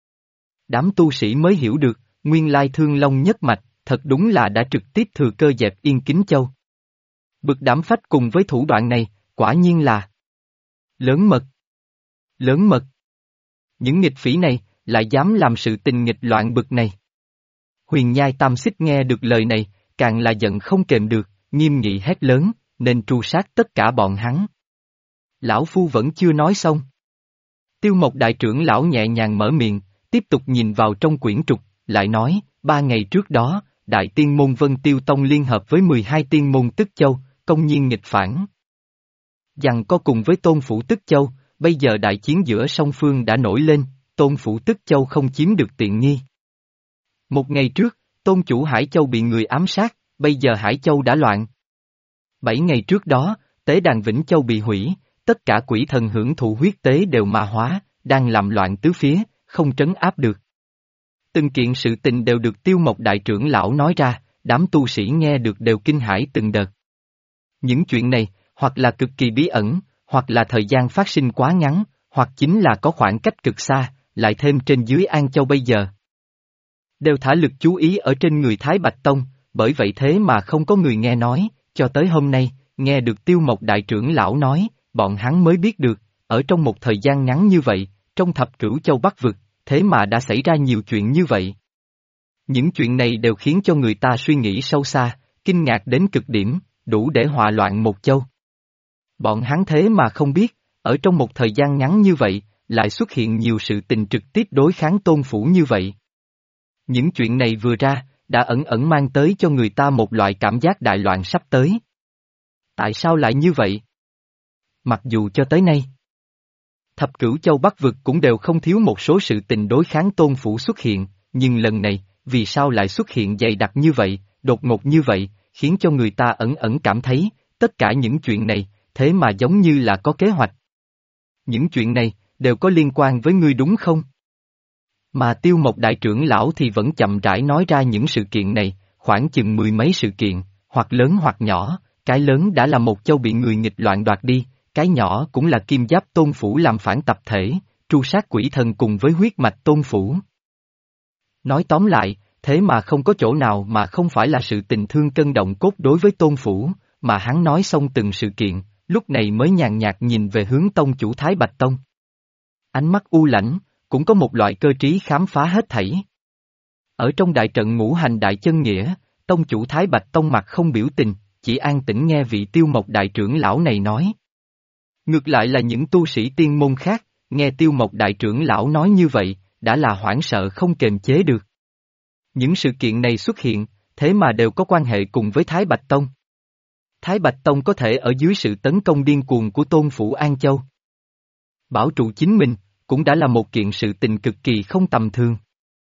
đám tu sĩ mới hiểu được, nguyên lai Thương Long nhất mạch, thật đúng là đã trực tiếp thừa cơ dẹp Yên Kính Châu. Bực đảm phách cùng với thủ đoạn này, quả nhiên là lớn mật. Lớn mật. Những nghịch phỉ này, lại dám làm sự tình nghịch loạn bực này. Huyền Nhai Tam Xích nghe được lời này, càng là giận không kềm được, nghiêm nghị hét lớn, nên tru sát tất cả bọn hắn. Lão Phu vẫn chưa nói xong. Tiêu Mộc đại trưởng lão nhẹ nhàng mở miệng, tiếp tục nhìn vào trong quyển trục, lại nói, 3 ngày trước đó, Đại Tiên Môn Vân Tiêu Tông liên hợp với 12 tiên môn Tức Châu, công nhiên nghịch phản. Giằng co cùng với Tôn Phủ Tức Châu, bây giờ đại chiến giữa song phương đã nổi lên, Tôn Phủ Tức Châu không chiếm được tiện nghi. Một ngày trước, Tôn chủ Hải Châu bị người ám sát, bây giờ Hải Châu đã loạn. 7 ngày trước đó, tế đàn Vĩnh Châu bị hủy, tất cả quỷ thần hưởng thụ huyết tế đều ma hóa, đang làm loạn tứ phía, không trấn áp được. Từng kiện sự tình đều được Tiêu Mộc đại trưởng lão nói ra, đám tu sĩ nghe được đều kinh hãi từng đợt. Những chuyện này, hoặc là cực kỳ bí ẩn, hoặc là thời gian phát sinh quá ngắn, hoặc chính là có khoảng cách cực xa, lại thêm trên dưới An Châu bây giờ. Đều thả lực chú ý ở trên người Thái Bạch Tông, bởi vậy thế mà không có người nghe nói, cho tới hôm nay, nghe được Tiêu Mộc đại trưởng lão nói, bọn hắn mới biết được, ở trong một thời gian ngắn như vậy, trong thập cửu châu Bắc vực, thế mà đã xảy ra nhiều chuyện như vậy. Những chuyện này đều khiến cho người ta suy nghĩ sâu xa, kinh ngạc đến cực điểm, đủ để hòa loạn một châu. Bọn hắn thế mà không biết, ở trong một thời gian ngắn như vậy, lại xuất hiện nhiều sự tình trực tiếp đối kháng Tôn Phủ như vậy. Những chuyện này vừa ra, đã ẩn ẩn mang tới cho người ta một loại cảm giác đại loạn sắp tới. Tại sao lại như vậy? Mặc dù cho tới nay, thập cửu châu Bắc vực cũng đều không thiếu một số sự tình đối kháng Tôn Phủ xuất hiện, nhưng lần này, vì sao lại xuất hiện dày đặc như vậy, đột ngột như vậy, khiến cho người ta ẩn ẩn cảm thấy, tất cả những chuyện này, thế mà giống như là có kế hoạch. Những chuyện này, đều có liên quan với ngươi đúng không? Mà Tiêu Mộc đại trưởng lão thì vẫn chậm rãi nói ra những sự kiện này, khoảng chừng 10 mấy sự kiện, hoặc lớn hoặc nhỏ, cái lớn đã là một châu bị người nghịch loạn đoạt đi, cái nhỏ cũng là Kim Giáp Tôn Phủ làm phản tập thể, tru sát quỷ thần cùng với huyết mạch Tôn Phủ. Nói tóm lại, thế mà không có chỗ nào mà không phải là sự tình thương cân động cốt đối với Tôn Phủ, mà hắn nói xong từng sự kiện, lúc này mới nhàn nhạt nhìn về hướng tông chủ Thái Bạch Tông. Ánh mắt u lãnh, cũng có một loại cơ trí khám phá hết thảy. Ở trong đại trận ngũ hành đại chân nghĩa, tông chủ Thái Bạch Tông mặt không biểu tình, chỉ an tĩnh nghe vị Tiêu Mộc đại trưởng lão này nói. Ngược lại là những tu sĩ tiên môn khác, nghe Tiêu Mộc đại trưởng lão nói như vậy, đã là hoảng sợ không kềm chế được. Những sự kiện này xuất hiện, thế mà đều có quan hệ cùng với Thái Bạch Tông. Thái Bạch Tông có thể ở dưới sự tấn công điên cuồng của Tôn Phủ An Châu. Bảo trụ chính mình, cũng đã là một kiện sự tình cực kỳ không tầm thường.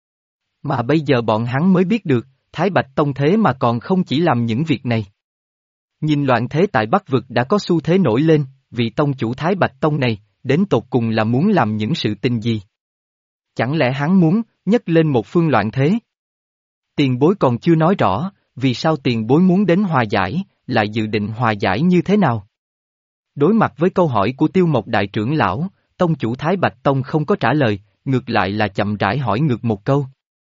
Mà bây giờ bọn hắn mới biết được, Thái Bạch Tông thế mà còn không chỉ làm những việc này. Nhìn loạn thế tại Bắc Vực đã có xu thế nổi lên, vị tông chủ Thái Bạch Tông này, đến tột cùng là muốn làm những sự tình gì? Chẳng lẽ hắn muốn, nhấc lên một phương loạn thế? Tiền bối còn chưa nói rõ, vì sao tiền bối muốn đến hòa giải, lại dự định hòa giải như thế nào? Đối mặt với câu hỏi của Tiêu Mộc đại trưởng lão, tông chủ Thái Bạch Tông không có trả lời, ngược lại là chậm rãi hỏi ngược một câu.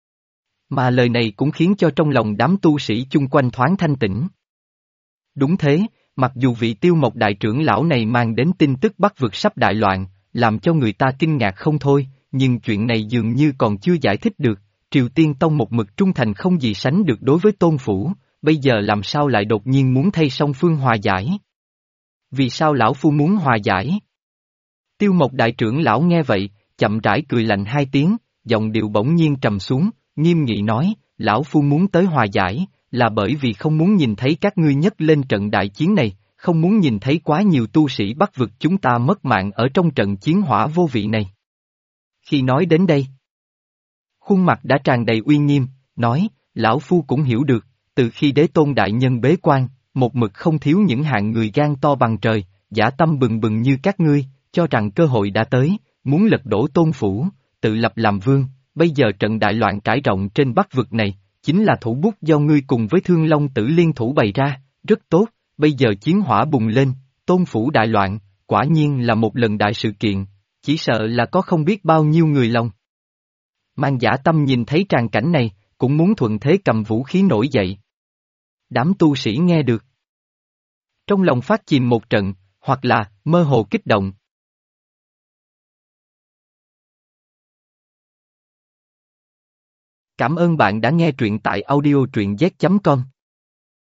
Mà lời này cũng khiến cho trong lòng đám tu sĩ chung quanh thoáng thanh tĩnh. Đúng thế, mặc dù vị Tiêu Mộc đại trưởng lão này mang đến tin tức Bắc vực sắp đại loạn, làm cho người ta kinh ngạc không thôi, nhưng chuyện này dường như còn chưa giải thích được, Triều Tiên Tông một mực trung thành không gì sánh được đối với Tôn Phủ, bây giờ làm sao lại đột nhiên muốn thay song phương hòa giải? Vì sao lão phu muốn hòa giải? Tiêu Mộc đại trưởng lão nghe vậy, chậm rãi cười lạnh hai tiếng, giọng điệu bỗng nhiên trầm xuống, nghiêm nghị nói, lão phu muốn tới hòa giải, là bởi vì không muốn nhìn thấy các ngươi nhấc lên trận đại chiến này, không muốn nhìn thấy quá nhiều tu sĩ Bắc vực chúng ta mất mạng ở trong trận chiến hỏa vô vị này. Khi nói đến đây, khuôn mặt đã tràn đầy uy nghiêm, nói, lão phu cũng hiểu được, từ khi đế tôn đại nhân bế quan, một mực không thiếu những hạng người gan to bằng trời, dã tâm bừng bừng như các ngươi, cho rằng cơ hội đã tới, muốn lật đổ tôn phủ, tự lập làm vương, bây giờ trận đại loạn trải rộng trên Bắc vực này, chính là thủ bút do ngươi cùng với Thương Long Tử liên thủ bày ra, rất tốt, bây giờ chiến hỏa bùng lên, tôn phủ đại loạn, quả nhiên là một lần đại sự kiện, chỉ sợ là có không biết bao nhiêu người lòng. Mang dã tâm nhìn thấy tràng cảnh này, cũng muốn thuận thế cầm vũ khí nổi dậy. Đám tu sĩ nghe được. Trong lòng phát chìm một trận, hoặc là, mơ hồ kích động. Cảm ơn bạn đã nghe truyện tại audio truyện z.com.